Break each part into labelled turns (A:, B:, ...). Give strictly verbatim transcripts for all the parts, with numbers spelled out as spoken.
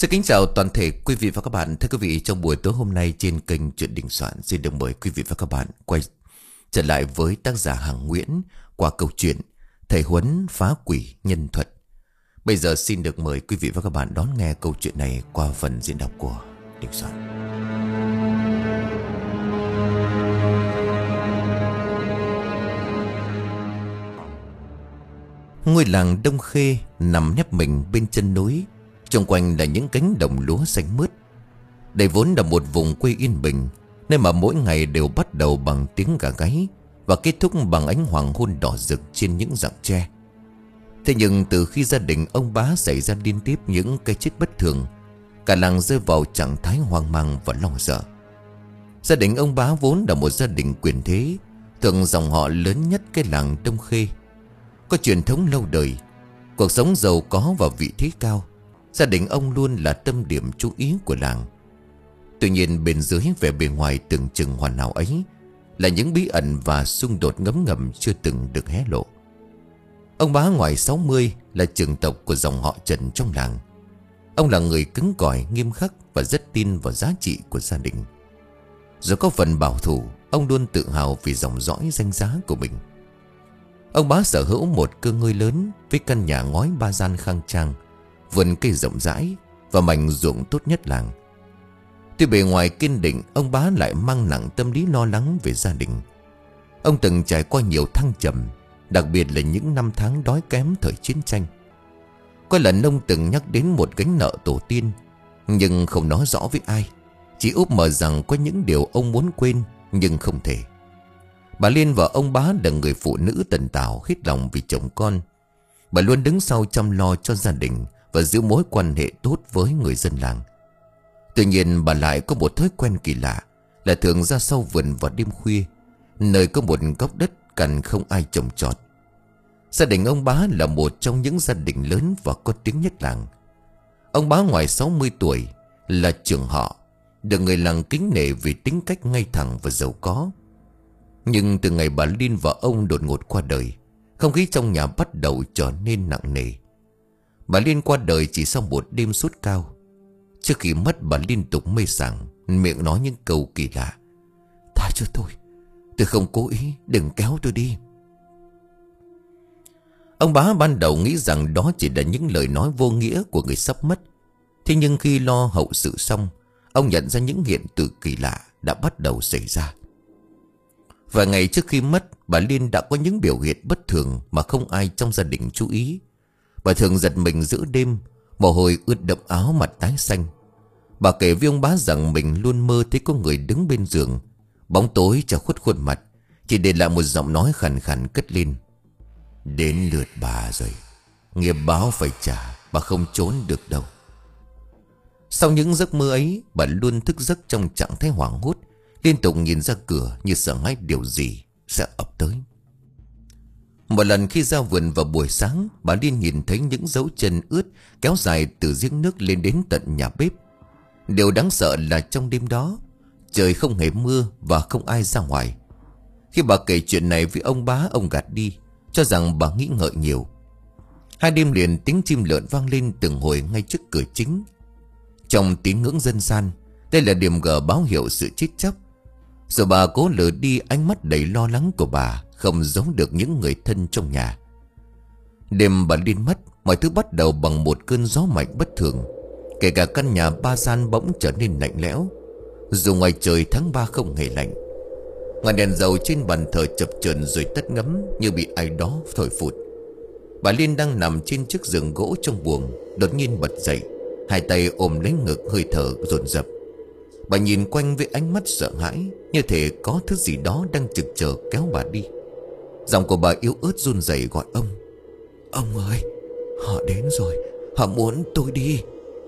A: Xin kính chào toàn thể quý vị và các bạn. Thưa quý vị, trong buổi tối hôm nay trên kênh Chuyện Đình Soạn xin được mời quý vị và các bạn quay trở lại với tác giả Hằng Nguyễn qua câu chuyện Thầy Huấn phá quỷ nhân thuật. Bây giờ xin được mời quý vị và các bạn đón nghe câu chuyện này qua phần diễn đọc của Đình Soạn. Ngôi làng Đông Khê nằm nép mình bên chân núi, xung quanh là những cánh đồng lúa xanh mướt. Đây vốn là một vùng quê yên bình, nơi mà mỗi ngày đều bắt đầu bằng tiếng gà gáy và kết thúc bằng ánh hoàng hôn đỏ rực trên những rặng tre. Thế nhưng từ khi gia đình ông bá xảy ra liên tiếp những cái chết bất thường, cả làng rơi vào trạng thái hoang mang và lo sợ. Gia đình ông bá vốn là một gia đình quyền thế, thường dòng họ lớn nhất cái làng Đông Khê, có truyền thống lâu đời, cuộc sống giàu có và vị thế cao. Gia đình ông luôn là tâm điểm chú ý của làng. Tuy nhiên bên dưới vẻ bề ngoài tưởng chừng hoàn hảo ấy là những bí ẩn và xung đột ngấm ngầm chưa từng được hé lộ. Ông bá ngoài sáu mươi là trưởng tộc của dòng họ Trần trong làng. Ông là người cứng cỏi, nghiêm khắc và rất tin vào giá trị của gia đình. Dù có phần bảo thủ, ông luôn tự hào vì dòng dõi danh giá của mình. Ông bá sở hữu một cơ ngơi lớn với căn nhà ngói ba gian khang trang, vườn cây rộng rãi và mảnh ruộng tốt nhất làng. Tuy bề ngoài kiên định, ông bá lại mang nặng tâm lý lo lắng về gia đình. Ông từng trải qua nhiều thăng trầm, đặc biệt là những năm tháng đói kém thời chiến tranh. Có lần ông từng nhắc đến một gánh nợ tổ tiên, nhưng không nói rõ với ai, chỉ úp mở rằng có những điều ông muốn quên nhưng không thể. Bà Liên vợ ông bá là người phụ nữ tần tảo, hết lòng vì chồng con. Bà luôn đứng sau chăm lo cho gia đình và giữ mối quan hệ tốt với người dân làng. Tuy nhiên bà lại có một thói quen kỳ lạ là thường ra sau vườn vào đêm khuya, nơi có một góc đất cằn không ai trồng trọt. Gia đình ông bá là một trong những gia đình lớn và có tiếng nhất làng. Ông bá ngoài sáu mươi tuổi, là trưởng họ, được người làng kính nể vì tính cách ngay thẳng và giàu có. Nhưng từ ngày bà Liên và ông đột ngột qua đời, không khí trong nhà bắt đầu trở nên nặng nề. Bà Liên qua đời chỉ sau một đêm sốt cao. Trước khi mất, bà liên tục mê sảng, miệng nói những câu kỳ lạ: "Tha cho tôi, tôi không cố ý, đừng kéo tôi đi." Ông bá ban đầu nghĩ rằng đó chỉ là những lời nói vô nghĩa của người sắp mất. Thế nhưng khi lo hậu sự xong, ông nhận ra những hiện tượng kỳ lạ đã bắt đầu xảy ra. Vài ngày trước khi mất, bà Liên đã có những biểu hiện bất thường mà không ai trong gia đình chú ý. Bà thường giật mình giữa đêm, mồ hôi ướt đẫm áo, mặt tái xanh. Bà kể với ông bá rằng mình luôn mơ thấy có người đứng bên giường, bóng tối che khuất khuôn mặt, chỉ để lại một giọng nói khàn khàn cất lên: "Đến lượt bà rồi, nghiệp báo phải trả, bà không trốn được đâu." Sau những giấc mơ ấy, bà luôn thức giấc trong trạng thái hoảng hốt, liên tục nhìn ra cửa như sợ hãi điều gì sẽ ập tới. Một lần khi ra vườn vào buổi sáng, bà Liên nhìn thấy những dấu chân ướt kéo dài từ giếng nước lên đến tận nhà bếp. Điều đáng sợ là trong đêm đó, trời không hề mưa và không ai ra ngoài. Khi bà kể chuyện này với ông bá, ông gạt đi, cho rằng bà nghĩ ngợi nhiều. Hai đêm liền tiếng chim lợn vang lên từng hồi ngay trước cửa chính. Trong tín ngưỡng dân gian, đây là điểm gờ báo hiệu sự chết chóc. Rồi bà cố lờ đi ánh mắt đầy lo lắng của bà, không giấu được những người thân trong nhà. Đêm bà Liên mất, mọi thứ bắt đầu bằng một cơn gió mạnh bất thường. Kể cả căn nhà ba gian bỗng trở nên lạnh lẽo, dù ngoài trời tháng ba không hề lạnh. Ngọn đèn dầu trên bàn thờ chập chờn rồi tắt ngấm như bị ai đó thổi phụt. Bà Liên đang nằm trên chiếc giường gỗ trong buồng, đột nhiên bật dậy, hai tay ôm lấy ngực, hơi thở dồn dập. Bà nhìn quanh với ánh mắt sợ hãi, như thể có thứ gì đó đang trực chờ kéo bà đi. Giọng của bà yếu ớt run rẩy gọi ông: "Ông ơi, họ đến rồi, họ muốn tôi đi."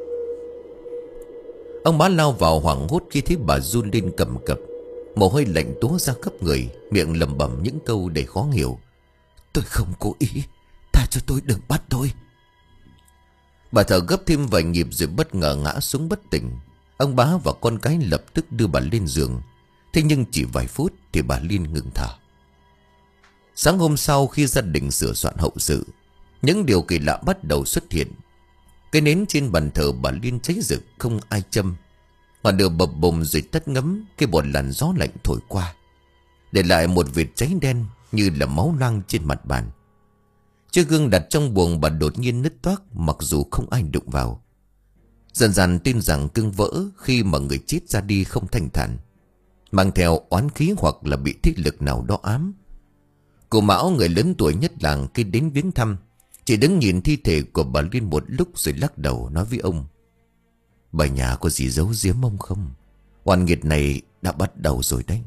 A: Ông bá lao vào hoảng hốt khi thấy bà run lên cầm cập, mồ hôi lạnh túa ra khắp người, miệng lẩm bẩm những câu đầy khó hiểu: "Tôi không cố ý, tha cho tôi, đừng bắt tôi." Bà thở gấp thêm vài nhịp rồi bất ngờ ngã xuống bất tỉnh. Ông bá và con cái lập tức đưa bà lên giường. Thế nhưng chỉ vài phút thì bà Liên ngừng thở. Sáng hôm sau, khi gia đình sửa soạn hậu sự, những điều kỳ lạ bắt đầu xuất hiện. Cái nến trên bàn thờ bà Liên cháy rực không ai châm. Ngọn lửa bập bùng rồi tắt ngấm. Cái bọt làn gió lạnh thổi qua, để lại một vệt cháy đen như là máu loang trên mặt bàn. Chiếc gương đặt trong buồng bà đột nhiên nứt toác, mặc dù không ai đụng vào. Dần dần tin rằng gương vỡ khi mà người chết ra đi không thanh thản, mang theo oán khí hoặc là bị thích lực nào đó ám. Cô Mão, người lớn tuổi nhất làng, khi đến viếng thăm, chỉ đứng nhìn thi thể của bà Liên một lúc rồi lắc đầu nói với ông: "Bà nhà có gì giấu giếm ông không? Oan nghiệt này đã bắt đầu rồi đấy."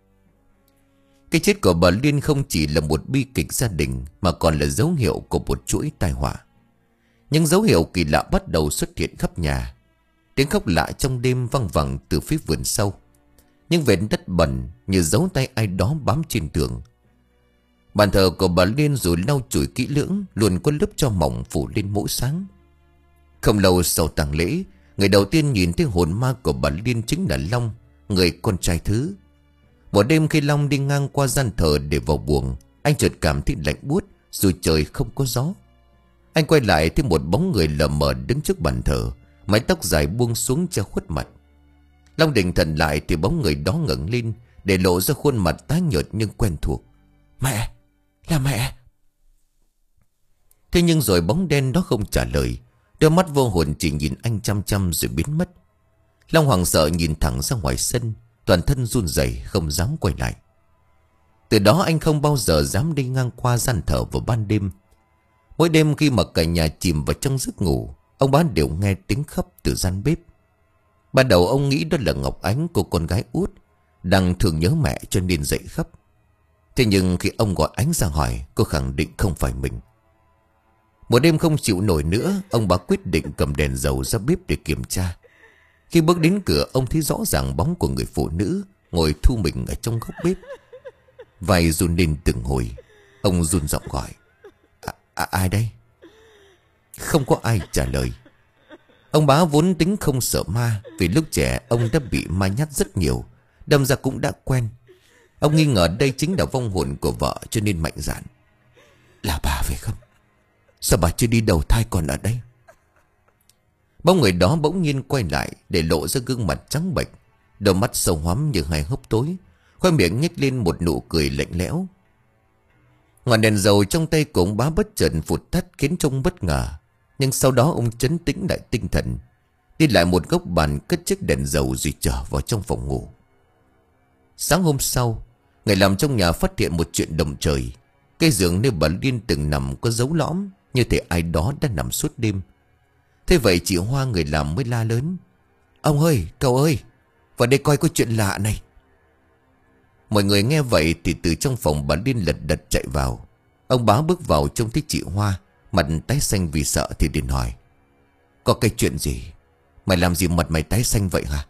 A: Cái chết của bà Liên không chỉ là một bi kịch gia đình, mà còn là dấu hiệu của một chuỗi tai họa. Những dấu hiệu kỳ lạ bắt đầu xuất hiện khắp nhà. Tiếng khóc lạ trong đêm văng vẳng từ phía vườn sau. Những vệt đất bẩn như dấu tay ai đó bám trên tường. Bàn thờ của bà Liên dù lau chùi kỹ lưỡng, luôn có lớp tro mỏng phủ lên mỗi sáng. Không lâu sau tang lễ, người đầu tiên nhìn thấy hồn ma của bà Liên chính là Long, người con trai thứ. Một đêm khi Long đi ngang qua gian thờ để vào buồng, anh chợt cảm thấy lạnh buốt dù trời không có gió. Anh quay lại thấy một bóng người lờ mờ đứng trước bàn thờ, mái tóc dài buông xuống che khuất mặt. Long định thần lại thì bóng người đó ngẩng lên, để lộ ra khuôn mặt tái nhợt nhưng quen thuộc. "Mẹ! Là mẹ!" Thế nhưng rồi bóng đen đó không trả lời. Đôi mắt vô hồn chỉ nhìn anh chăm chăm rồi biến mất. Long hoảng sợ nhìn thẳng ra ngoài sân, toàn thân run rẩy không dám quay lại. Từ đó anh không bao giờ dám đi ngang qua gian thờ vào ban đêm. Mỗi đêm khi mà cả nhà chìm vào trong giấc ngủ, ông bá đều nghe tiếng khóc từ gian bếp. Ban đầu ông nghĩ đó là Ngọc Ánh, cô con gái út, đang thường nhớ mẹ cho nên dậy khóc. Thế nhưng khi ông gọi Ánh ra hỏi, cô khẳng định không phải mình. Một đêm không chịu nổi nữa, ông bá quyết định cầm đèn dầu ra bếp để kiểm tra. Khi bước đến cửa, ông thấy rõ ràng bóng của người phụ nữ ngồi thu mình ở trong góc bếp. Vai run lên từng hồi. Ông run giọng gọi: à, à, "Ai đây?" Không có ai trả lời. Ông bá vốn tính không sợ ma, vì lúc trẻ ông đã bị ma nhát rất nhiều, đâm ra cũng đã quen. Ông nghi ngờ đây chính là vong hồn của vợ cho nên mạnh dạn: "Là bà phải không? Sao bà chưa đi đầu thai còn ở đây?" Bóng người đó bỗng nhiên quay lại, để lộ ra gương mặt trắng bệch, đôi mắt sâu hoắm như hai hốc tối, khoe miệng nhếch lên một nụ cười lạnh lẽo. Ngọn đèn dầu trong tay của ông bá bất chợt phụt tắt khiến trông bất ngờ. Nhưng sau đó ông trấn tĩnh lại tinh thần, đi lại một góc bàn cất chiếc đèn dầu rồi trở vào trong phòng ngủ. Sáng hôm sau, người làm trong nhà phát hiện một chuyện động trời. Cái giường nơi bà Liên từng nằm có dấu lõm, như thể ai đó đã nằm suốt đêm. Thế vậy chị Hoa, người làm, mới la lớn: "Ông ơi, cậu ơi, vào đây coi có chuyện lạ này." Mọi người nghe vậy thì từ trong phòng bà Liên lật đật chạy vào. Ông bá bước vào trông thấy chị Hoa, mặt tái xanh vì sợ thì liền hỏi: "Có cái chuyện gì? Mày làm gì mặt mày tái xanh vậy hả?"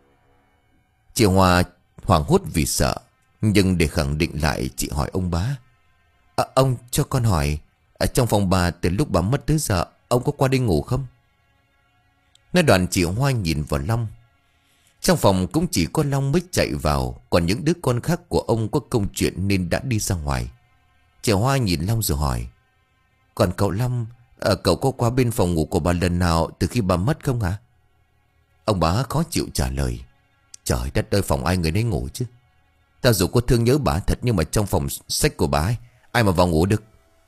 A: Chị Hoa hoảng hốt vì sợ, nhưng để khẳng định lại chị hỏi ông bá: à, "Ông cho con hỏi, ở trong phòng bà từ lúc bà mất tới giờ, ông có qua đây ngủ không?" Nói đoạn chị Hoa nhìn vào Long. Trong phòng cũng chỉ có Long mới chạy vào, còn những đứa con khác của ông có công chuyện nên đã đi ra ngoài. Chị Hoa nhìn Long rồi hỏi: "Còn cậu Long, à, cậu có qua bên phòng ngủ của bà lần nào từ khi bà mất không hả?" Ông bá khó chịu trả lời: "Trời đất ơi, phòng ai người nấy ngủ chứ. Ta dù có thương nhớ bà thật, nhưng mà trong phòng sách của bà ấy, ai mà vào ngủ được."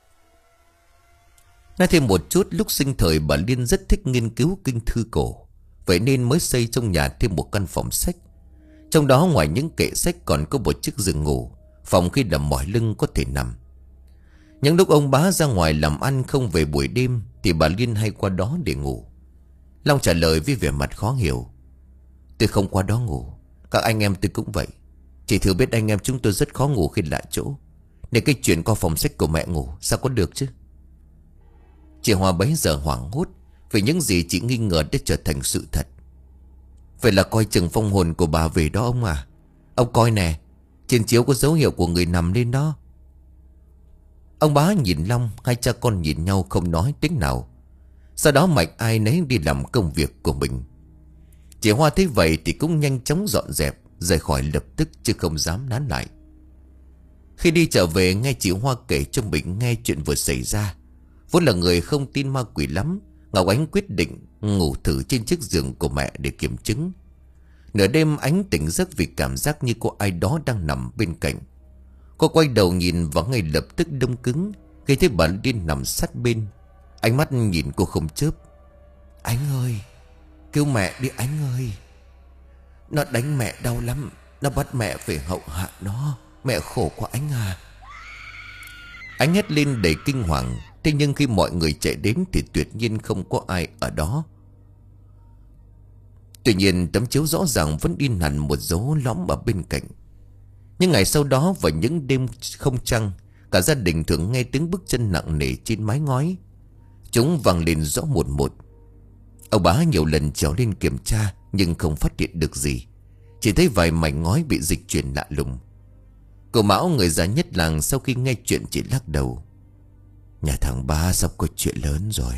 A: Nói thêm một chút, lúc sinh thời bà Liên rất thích nghiên cứu kinh thư cổ, vậy nên mới xây trong nhà thêm một căn phòng sách. Trong đó ngoài những kệ sách còn có một chiếc giường ngủ, phòng khi đầm mỏi lưng có thể nằm. Những lúc ông bá ra ngoài làm ăn không về buổi đêm thì bà Liên hay qua đó để ngủ. Long trả lời với vẻ mặt khó hiểu: "Tôi không qua đó ngủ, các anh em tôi cũng vậy. Chỉ thừa biết anh em chúng tôi rất khó ngủ khi lạ chỗ, nên cái chuyện qua phòng sách của mẹ ngủ sao có được chứ." Chị Hoa bấy giờ hoảng hốt vì những gì chị nghi ngờ đã trở thành sự thật. "Vậy là coi chừng phong hồn của bà về đó ông à? Ông coi nè, trên chiếu có dấu hiệu của người nằm lên đó." Ông bá nhìn Long, hai cha con nhìn nhau không nói tiếng nào. Sau đó mạnh ai nấy đi làm công việc của mình. Chị Hoa thấy vậy thì cũng nhanh chóng dọn dẹp rời khỏi lập tức, chứ không dám nán lại. Khi đi trở về, nghe chị Hoa kể cho mình nghe chuyện vừa xảy ra. Vốn là người không tin ma quỷ lắm, Ngọc Ánh quyết định ngủ thử trên chiếc giường của mẹ để kiểm chứng. Nửa đêm Ánh tỉnh giấc vì cảm giác như có ai đó đang nằm bên cạnh. Cô quay đầu nhìn và ngay lập tức đông cứng khi thấy bà Liên nằm sát bên. Ánh mắt nhìn cô không chớp. Ánh ơi, kêu mẹ đi Ánh ơi. Nó đánh mẹ đau lắm. Nó bắt mẹ phải hậu hạ nó. Mẹ khổ quá Ánh à. Ánh hét lên đầy kinh hoàng. Thế nhưng khi mọi người chạy đến thì tuyệt nhiên không có ai ở đó. Tuy nhiên tấm chiếu rõ ràng vẫn in hẳn một dấu lõm ở bên cạnh. Nhưng ngày sau đó và những đêm không trăng, cả gia đình thường nghe tiếng bước chân nặng nề trên mái ngói. Chúng vang lên rõ một một. Ông bá nhiều lần trèo lên kiểm tra nhưng không phát hiện được gì. Chỉ thấy vài mảnh ngói bị dịch chuyển lạ lùng. Cậu Mão người già nhất làng sau khi nghe chuyện chỉ lắc đầu. Nhà thằng ba sắp có chuyện lớn rồi.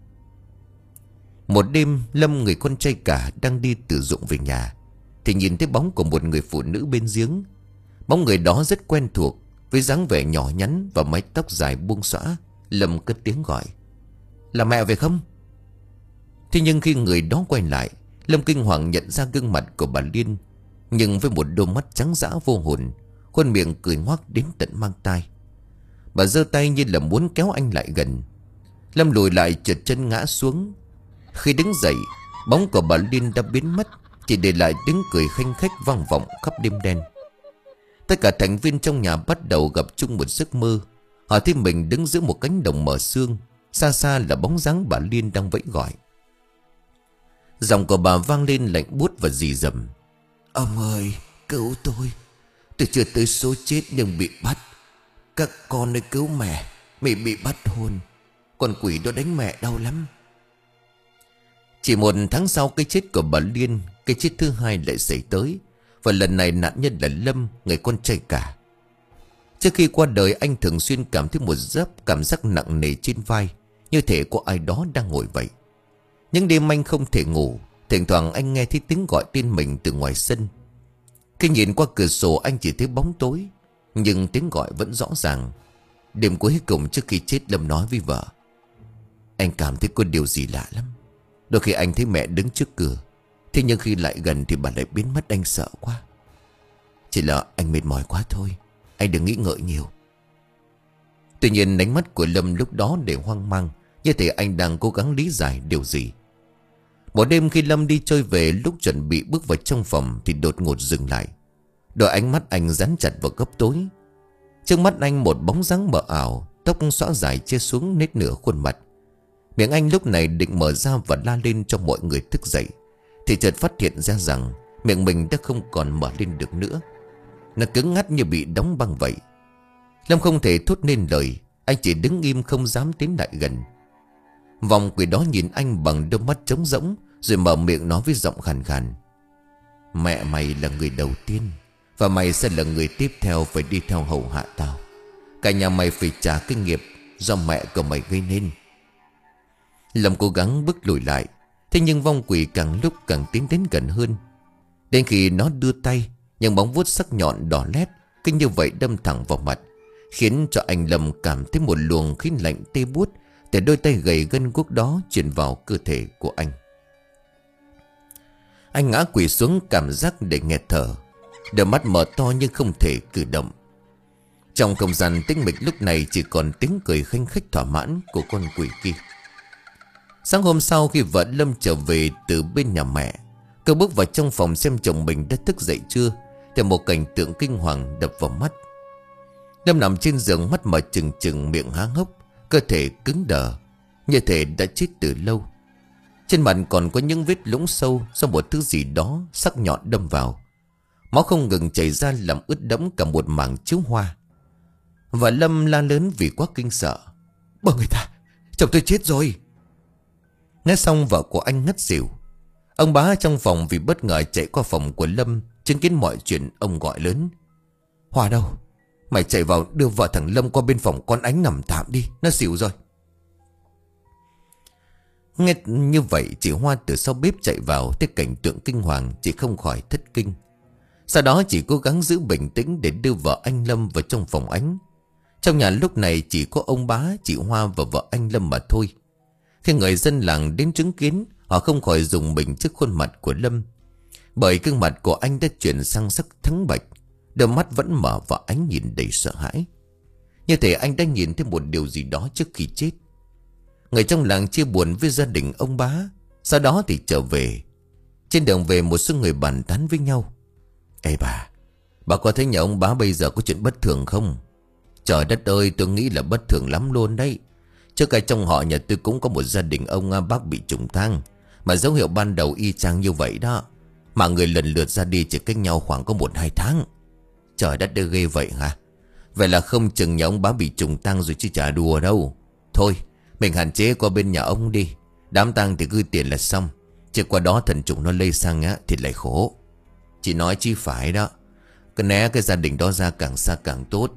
A: Một đêm Lâm người con trai cả đang đi từ ruộng về nhà thì nhìn thấy bóng của một người phụ nữ bên giếng. Bóng người đó rất quen thuộc, với dáng vẻ nhỏ nhắn và mái tóc dài buông xõa. Lâm cất tiếng gọi. Là mẹ về không? Thế nhưng khi người đó quay lại, Lâm kinh hoàng nhận ra gương mặt của bà Liên, nhưng với một đôi mắt trắng dã vô hồn, khuôn miệng cười ngoác đến tận mang tai. Bà giơ tay như là muốn kéo anh lại gần. Lâm lùi lại trượt chân ngã xuống. Khi đứng dậy, bóng của bà Liên đã biến mất, chỉ để lại tiếng cười khanh khách vang vọng khắp đêm đen. Tất cả thành viên trong nhà bắt đầu gặp chung một giấc mơ. Họ thấy mình đứng giữa một cánh đồng mở sương. Xa xa là bóng dáng bà Liên đang vẫy gọi. Giọng của bà vang lên lạnh buốt và rì rầm. Ông ơi, cứu tôi. Tôi chưa tới số chết nhưng bị bắt. Các con ơi cứu mẹ. Mẹ bị bắt hôn. Con quỷ đó đánh mẹ đau lắm. Chỉ một tháng sau cái chết của bà Liên, cái chết thứ hai lại xảy tới. Và lần này nạn nhân là Lâm, người con trai cả. Trước khi qua đời, anh thường xuyên cảm thấy một giấc cảm giác nặng nề trên vai, như thể có ai đó đang ngồi vậy. Những đêm anh không thể ngủ. Thỉnh thoảng anh nghe thấy tiếng gọi tên mình từ ngoài sân. Khi nhìn qua cửa sổ anh chỉ thấy bóng tối, nhưng tiếng gọi vẫn rõ ràng. Đêm cuối cùng trước khi chết, Lâm nói với vợ. Anh cảm thấy có điều gì lạ lắm. Đôi khi anh thấy mẹ đứng trước cửa, thế nhưng khi lại gần thì bà lại biến mất. Anh sợ quá. Chỉ là anh mệt mỏi quá thôi. Anh đừng nghĩ ngợi nhiều. Tuy nhiên ánh mắt của Lâm lúc đó để hoang mang, như thể anh đang cố gắng lý giải điều gì. Một đêm khi Lâm đi chơi về, lúc chuẩn bị bước vào trong phòng thì đột ngột dừng lại. Đôi ánh mắt anh dán chặt vào góc tối. Trước mắt anh một bóng dáng mờ ảo, tóc xõa dài che xuống nét nửa khuôn mặt. Miệng anh lúc này định mở ra và la lên cho mọi người thức dậy, thì chợt phát hiện ra rằng miệng mình đã không còn mở lên được nữa. Nó cứng ngắt như bị đóng băng vậy. Lâm không thể thốt nên lời. Anh chỉ đứng im không dám tiến lại gần. Vòng quỷ đó nhìn anh bằng đôi mắt trống rỗng, rồi mở miệng nói với giọng khàn khàn. Mẹ mày là người đầu tiên, và mày sẽ là người tiếp theo phải đi theo hầu hạ tao. Cả nhà mày phải trả cái nghiệp do mẹ của mày gây nên. Lâm cố gắng bước lùi lại. Thế nhưng vong quỷ càng lúc càng tiến đến gần hơn. Đến khi nó đưa tay, những bóng vuốt sắc nhọn đỏ lét kinh như vậy đâm thẳng vào mặt, khiến cho anh Lâm cảm thấy một luồng khí lạnh tê buốt từ đôi tay gầy gân guốc đó truyền vào cơ thể của anh. Anh ngã quỵ xuống cảm giác để nghẹt thở, đôi mắt mở to nhưng không thể cử động. Trong không gian tĩnh mịch lúc này chỉ còn tiếng cười khanh khách thỏa mãn của con quỷ kia. Sáng hôm sau khi vợ Lâm trở về từ bên nhà mẹ, cô bước vào trong phòng xem chồng mình đã thức dậy chưa, thì một cảnh tượng kinh hoàng đập vào mắt. Lâm nằm trên giường, mắt mở trừng trừng, miệng há hốc, cơ thể cứng đờ, như thể đã chết từ lâu. Trên mặt còn có những vết lũng sâu do một thứ gì đó sắc nhọn đâm vào. Máu không ngừng chảy ra làm ướt đẫm cả một mảng chiếu hoa. Và Lâm la lớn vì quá kinh sợ. Bà người ta, chồng tôi chết rồi. Nghe xong vợ của anh ngất xỉu. Ông bá trong phòng vì bất ngờ chạy qua phòng của Lâm, chứng kiến mọi chuyện. Ông gọi lớn. Hòa đâu? Mày chạy vào đưa vợ thằng Lâm qua bên phòng con Ánh nằm tạm đi, nó xỉu rồi. Nghe như vậy, chị Hoa từ sau bếp chạy vào, thấy cảnh tượng kinh hoàng, chị không khỏi thất kinh. Sau đó chị cố gắng giữ bình tĩnh để đưa vợ anh Lâm vào trong phòng Ánh. Trong nhà lúc này chỉ có ông bá, chị Hoa và vợ anh Lâm mà thôi. Khi người dân làng đến chứng kiến, họ không khỏi rùng mình trước khuôn mặt của Lâm. Bởi gương mặt của anh đã chuyển sang sắc trắng bệch, đôi mắt vẫn mở và ánh nhìn đầy sợ hãi. Như thể anh đã nhìn thấy một điều gì đó trước khi chết. Người trong làng chia buồn với gia đình ông bá. Sau đó thì trở về. Trên đường về, một số người bàn tán với nhau: Ê bà, bà có thấy nhà ông bá bây giờ có chuyện bất thường không? Trời đất ơi, tôi nghĩ là bất thường lắm luôn đấy. Trước cái trong họ nhà tôi cũng có một gia đình ông à, bác bị trùng thang, mà dấu hiệu ban đầu y chang như vậy đó. Mà người lần lượt ra đi chỉ cách nhau khoảng có một hai tháng. Trời đất ơi, ghê vậy hả? Vậy là không chừng nhà ông bá bị trùng tang rồi chứ chả đùa đâu. Thôi mình hạn chế qua bên nhà ông đi. Đám tang thì gửi tiền là xong, chứ qua đó thần trùng nó lây sang á thì lại khổ. Chị nói chi phải đó. Cứ né cái gia đình đó ra càng xa càng tốt.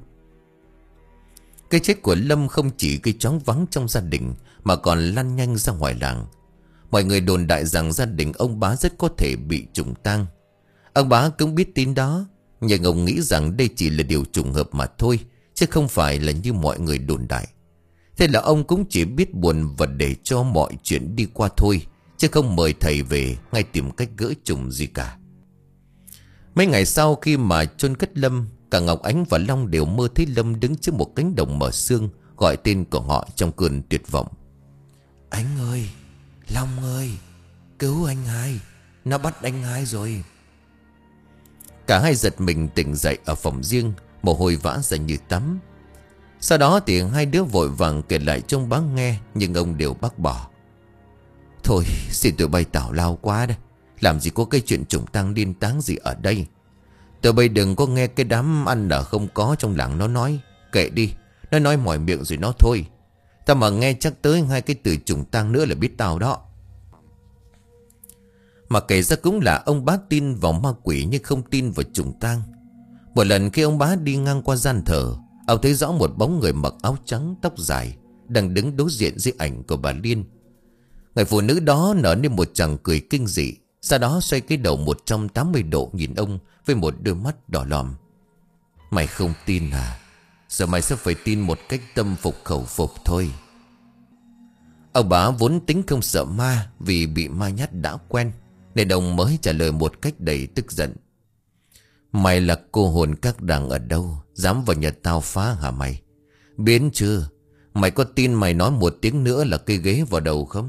A: Cái chết của Lâm không chỉ gây choáng váng trong gia đình, mà còn lan nhanh ra ngoài làng. Mọi người đồn đại rằng gia đình ông bá rất có thể bị trùng tang. Ông bá cũng biết tin đó, nhưng ông nghĩ rằng đây chỉ là điều trùng hợp mà thôi, chứ không phải là như mọi người đồn đại. Thế là ông cũng chỉ biết buồn và để cho mọi chuyện đi qua thôi, chứ không mời thầy về ngay tìm cách gỡ trùng gì cả. Mấy ngày sau khi mà chôn cất Lâm, cả Ngọc Ánh và Long đều mơ thấy Lâm đứng trước một cánh đồng mở sương, gọi tên của họ trong cơn tuyệt vọng: Ánh ơi, Long ơi, cứu anh hai, nó bắt anh hai rồi. Cả hai giật mình tỉnh dậy ở phòng riêng, mồ hôi vã ra như tắm. Sau đó thì hai đứa vội vàng kể lại cho ông bá nghe, nhưng ông đều bác bỏ: Thôi xin tụi bay tào lao quá đấy, làm gì có cái chuyện trùng tang điên táng gì ở đây. Tụi bay đừng có nghe cái đám ăn ở không có trong làng nó nói. Kệ đi, nó nói mỏi miệng rồi nó thôi. Tao mà nghe chắc tới hai cái từ trùng tang nữa là biết tao đó. Mà kể ra cũng là ông bá tin vào ma quỷ nhưng không tin vào trùng tang. Một lần khi ông bá đi ngang qua gian thờ, ông thấy rõ một bóng người mặc áo trắng tóc dài đang đứng đối diện dưới ảnh của bà Liên. Người phụ nữ đó nở nên một tràng cười kinh dị, sau đó xoay cái đầu một trăm tám mươi độ nhìn ông với một đôi mắt đỏ lòm. Mày không tin à? Giờ mày sẽ phải tin một cách tâm phục khẩu phục thôi. Ông bá vốn tính không sợ ma, vì bị ma nhát đã quen, nên ông mới trả lời một cách đầy tức giận: Mày là cô hồn các đàng ở đâu, dám vào nhà tao phá hả mày? Biến chưa? Mày có tin mày nói một tiếng nữa là cây ghế vào đầu không?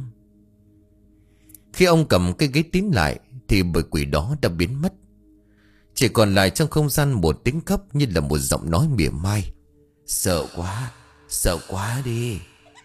A: Khi ông cầm cái ghế tín lại thì bầy quỷ đó đã biến mất. Chỉ còn lại trong không gian một tiếng khóc như là một giọng nói mỉa mai: Sợ quá, sợ quá đi.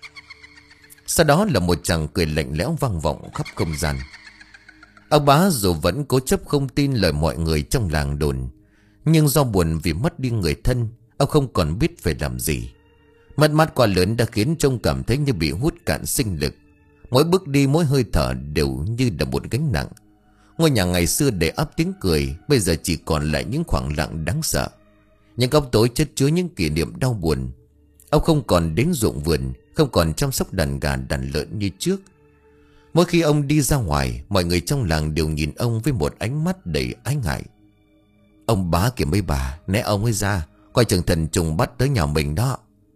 A: Sau đó là một chàng cười lạnh lẽo vang vọng khắp không gian. Ông bá dù vẫn cố chấp không tin lời mọi người trong làng đồn, nhưng do buồn vì mất đi người thân, ông không còn biết phải làm gì. Mất mát quá lớn đã khiến trông cảm thấy như bị hút cạn sinh lực. Mỗi bước đi, mỗi hơi thở đều như là một gánh nặng. Ngôi nhà ngày xưa để ắp tiếng cười, bây giờ chỉ còn lại những khoảng lặng đáng sợ. Những góc tối chất chứa những kỷ niệm đau buồn. Ông không còn đến ruộng vườn, không còn chăm sóc đàn gà đàn lợn như trước. Mỗi khi ông đi ra ngoài, mọi người trong làng đều nhìn ông với một ánh mắt đầy ái ngại. Ông bá kìa mấy bà, né ông ấy ra, coi chừng thần trùng bắt tới nhà mình đó.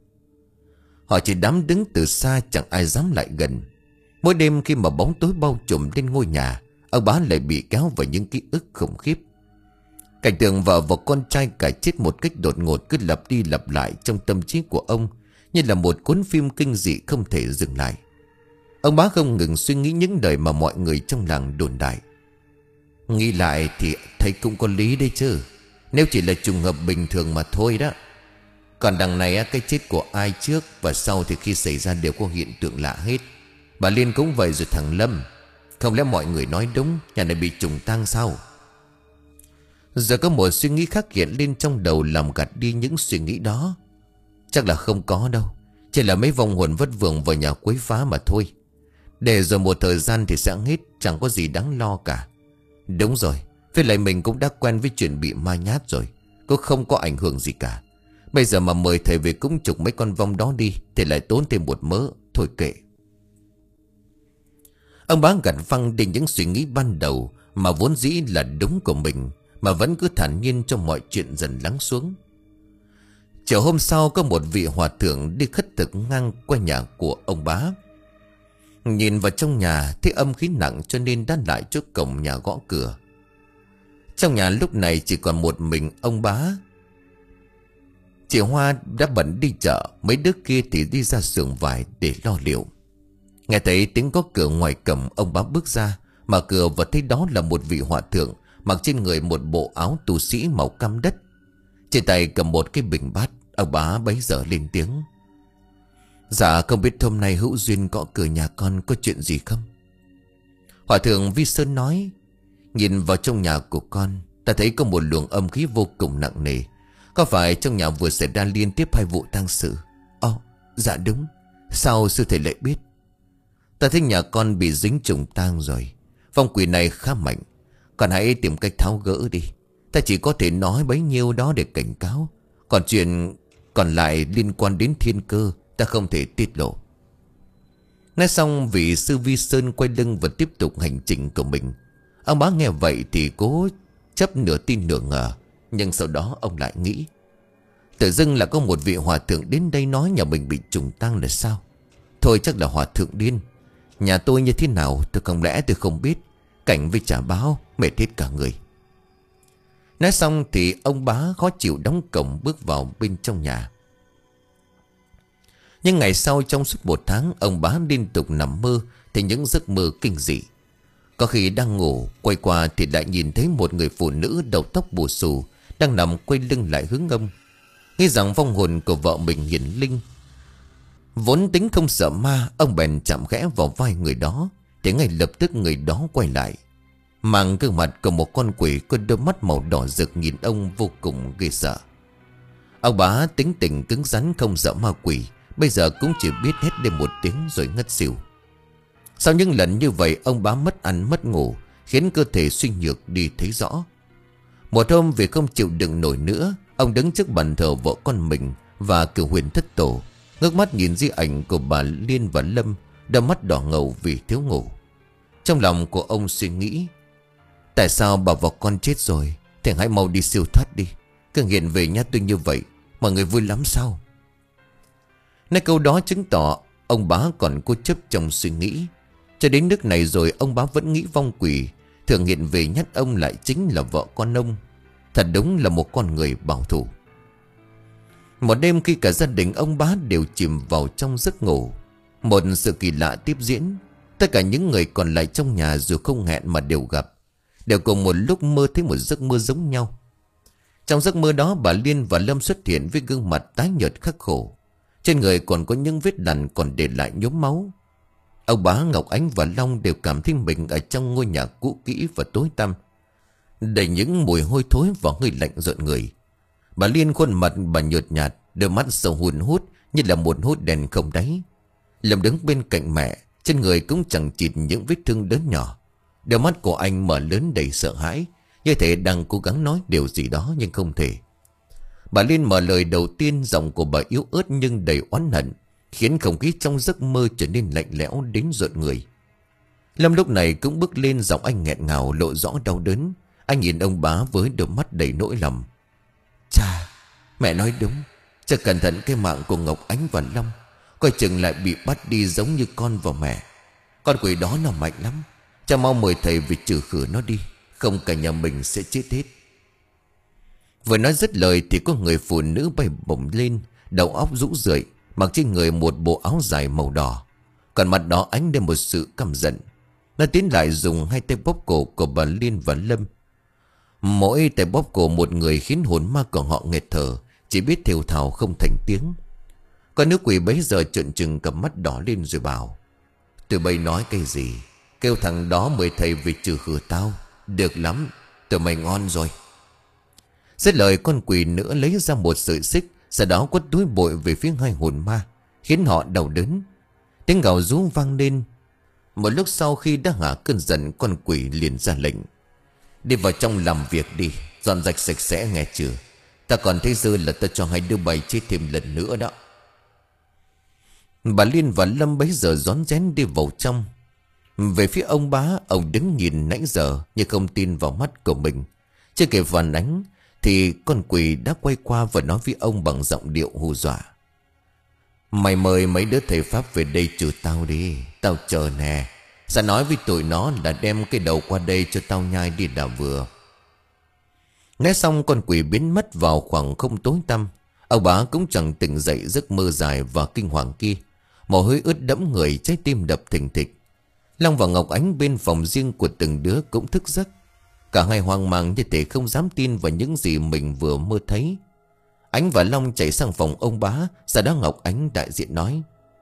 A: Họ chỉ đám đứng từ xa, chẳng ai dám lại gần. Mỗi đêm khi mà bóng tối bao trùm lên ngôi nhà, ông bá lại bị kéo vào những ký ức khủng khiếp. Cảnh tượng vợ và con trai cả chết một cách đột ngột cứ lặp đi lặp lại trong tâm trí của ông, như là một cuốn phim kinh dị không thể dừng lại. Ông bá không ngừng suy nghĩ những lời mà mọi người trong làng đồn đại. Nghĩ lại thì thấy cũng có lý đấy chứ, nếu chỉ là trùng hợp bình thường mà thôi đó. Còn đằng này cái chết của ai trước và sau thì khi xảy ra đều có hiện tượng lạ hết. Bà Liên cũng vậy rồi thằng Lâm. Không lẽ mọi người nói đúng, nhà này bị trùng tang sao? Giờ có một suy nghĩ khác hiện lên trong đầu làm gạt đi những suy nghĩ đó. Chắc là không có đâu, chỉ là mấy vong hồn vất vưởng vào nhà quấy phá mà thôi. Để rồi một thời gian thì sẽ hết, chẳng có gì đáng lo cả. Đúng rồi, với lại mình cũng đã quen với chuyện bị ma nhát rồi, cũng không có ảnh hưởng gì cả. Bây giờ mà mời thầy về cúng trục mấy con vong đó đi thì lại tốn thêm một mớ. Thôi kệ. Ông bá gạt phăng đi những suy nghĩ ban đầu mà vốn dĩ là đúng của mình, mà vẫn cứ thản nhiên cho mọi chuyện dần lắng xuống. Chiều hôm sau có một vị hòa thượng đi khất thực ngang qua nhà của ông bá. Nhìn vào trong nhà thấy âm khí nặng cho nên đã lại trước cổng nhà gõ cửa. Trong nhà lúc này chỉ còn một mình ông bá. Chị Hoa đã bận đi chợ, mấy đứa kia thì đi ra xưởng vải để lo liệu. Nghe thấy tiếng gõ cửa ngoài cổng, ông bá bước ra, mở cửa và thấy đó là một vị hòa thượng mặc trên người một bộ áo tu sĩ màu cam đất, trên tay cầm một cái bình bát. Ông bá bấy giờ lên tiếng: "Dạ không biết hôm nay hữu duyên gõ cửa nhà con có chuyện gì không?" Hòa thượng Vi Sơn nói: "Nhìn vào trong nhà của con, ta thấy có một luồng âm khí vô cùng nặng nề. Có phải trong nhà vừa xảy ra liên tiếp hai vụ tang sự?" "Ồ, dạ đúng. Sao sư thầy lại biết?" "Ta thấy nhà con bị dính trùng tang rồi. Phong quỷ này khá mạnh. Con hãy tìm cách tháo gỡ đi. Ta chỉ có thể nói bấy nhiêu đó để cảnh cáo. Còn chuyện còn lại liên quan đến thiên cơ, ta không thể tiết lộ." Nói xong vị sư Vi Sơn quay lưng và tiếp tục hành trình của mình. Ông bá nghe vậy thì cố chấp nửa tin nửa ngờ. Nhưng sau đó ông lại nghĩ, tự dưng là có một vị hòa thượng đến đây nói nhà mình bị trùng tang là sao? Thôi chắc là hòa thượng điên. Nhà tôi như thế nào tôi không lẽ tôi không biết. Cảnh với trả báo mệt hết cả người. Nói xong thì ông bá khó chịu đóng cổng bước vào bên trong nhà. Nhưng ngày sau trong suốt một tháng, ông bá liên tục nằm mơ thì những giấc mơ kinh dị. Có khi đang ngủ, quay qua thì lại nhìn thấy một người phụ nữ đầu tóc bù xù đang nằm quay lưng lại hướng ông. Nghĩ rằng vong hồn của vợ mình hiển linh. Vốn tính không sợ ma, ông bèn chạm khẽ vào vai người đó, thì ngay lập tức người đó quay lại, mang gương mặt của một con quỷ có đôi mắt màu đỏ rực nhìn ông vô cùng ghê sợ. Ông bá tính tình cứng rắn không sợ ma quỷ, bây giờ cũng chỉ biết hét lên một tiếng rồi ngất xỉu. Sau những lần như vậy, ông bá mất ăn mất ngủ, khiến cơ thể suy nhược đi thấy rõ. Một hôm vì không chịu đựng nổi nữa, ông đứng trước bàn thờ vợ con mình và cửu huyền thất tổ, ngước mắt nhìn di ảnh của bà Liên và Lâm, đôi mắt đỏ ngầu vì thiếu ngủ. Trong lòng của ông suy nghĩ, tại sao bà và con chết rồi thì hãy mau đi siêu thoát đi. Cứ hiện về nhà tôi như vậy mọi người vui lắm sao? Nói câu đó chứng tỏ ông bá còn cố chấp trong suy nghĩ. Cho đến nước này rồi ông bá vẫn nghĩ vong quỷ thường hiện về nhắc ông lại chính là vợ con ông. Thật đúng là một con người bảo thủ. Một đêm khi cả gia đình ông bá đều chìm vào trong giấc ngủ, một sự kỳ lạ tiếp diễn. Tất cả những người còn lại trong nhà dù không hẹn mà đều gặp, đều cùng một lúc mơ thấy một giấc mơ giống nhau. Trong giấc mơ đó, bà Liên và Lâm xuất hiện với gương mặt tái nhợt khắc khổ. Trên người còn có những vết lằn còn để lại nhốm máu. Ông bá, Ngọc Ánh và Long đều cảm thấy mình ở trong ngôi nhà cũ kỹ và tối tăm, đầy những mùi hôi thối và hơi lạnh rợn người. Bà Liên khuôn mặt bà nhợt nhạt, đôi mắt sâu hun hút như là một hút đèn không đáy. Lâm đứng bên cạnh mẹ, trên người cũng chẳng chịt những vết thương lớn nhỏ. Đôi mắt của anh mở lớn đầy sợ hãi, như thể đang cố gắng nói điều gì đó nhưng không thể. Bà Liên mở lời đầu tiên, giọng của bà yếu ớt nhưng đầy oán hận, khiến không khí trong giấc mơ trở nên lạnh lẽo đến rợn người. Lâm lúc này cũng bước lên, giọng anh nghẹn ngào lộ rõ đau đớn. Anh nhìn ông bá với đôi mắt đầy nỗi lòng. Chà, mẹ nói đúng. Cha cẩn thận cái mạng của Ngọc Ánh và Long, coi chừng lại bị bắt đi giống như con và mẹ. Con quỷ đó nó mạnh lắm. Cha mau mời thầy về trừ khử nó đi, không cả nhà mình sẽ chết hết. Vừa nói dứt lời thì có người phụ nữ bay bổng lên, đầu óc rũ rượi, mặc trên người một bộ áo dài màu đỏ, còn mặt đó ánh lên một sự căm giận. Nó tiến lại dùng hai tay bóp cổ của bà Liên và Lâm. Mỗi tay bóp cổ một người khiến hồn ma của họ nghẹt thở, chỉ biết thều thào không thành tiếng. Con nữ quỷ bấy giờ trợn trừng cặp mắt đỏ lên rồi bảo: Tụi bay nói cái gì? Kêu thằng đó mời thầy về trừ khử tao. Được lắm, tụi mày ngon rồi. Dứt lời, con quỷ nữa lấy ra một sợi xích, sau đó quất túi bội về phía hai hồn ma, khiến họ đau đớn. Tiếng gào rú vang lên. Một lúc sau khi đã hạ cơn giận, con quỷ liền ra lệnh: Đi vào trong làm việc đi, dọn dẹp sạch sẽ nghe chưa? Ta còn thấy dư là ta cho hai đứa bay chết thêm lần nữa đó. Bà Liên và Lâm bấy giờ rón rén đi vào trong. Về phía ông bá, ông đứng nhìn nãy giờ nhưng không tin vào mắt của mình. Chưa kịp phản ánh thì con quỷ đã quay qua và nói với ông bằng giọng điệu hù dọa: Mày mời mấy đứa thầy Pháp về đây trừ tao đi. Tao chờ nè. Sẽ nói với tụi nó là đem cái đầu qua đây cho tao nhai đi đã vừa. Nói xong con quỷ biến mất vào khoảng không tối tăm. Ông bá cũng chẳng tỉnh dậy giấc mơ dài và kinh hoàng kia. Mồ hôi ướt đẫm người, trái tim đập thình thịch. Long và Ngọc Ánh bên phòng riêng của từng đứa cũng thức giấc. Cả hai hoang mang như thể không dám tin vào những gì mình vừa mơ thấy. Ánh và Long chạy sang phòng ông bá. Sau đó Ngọc Ánh đại diện nói: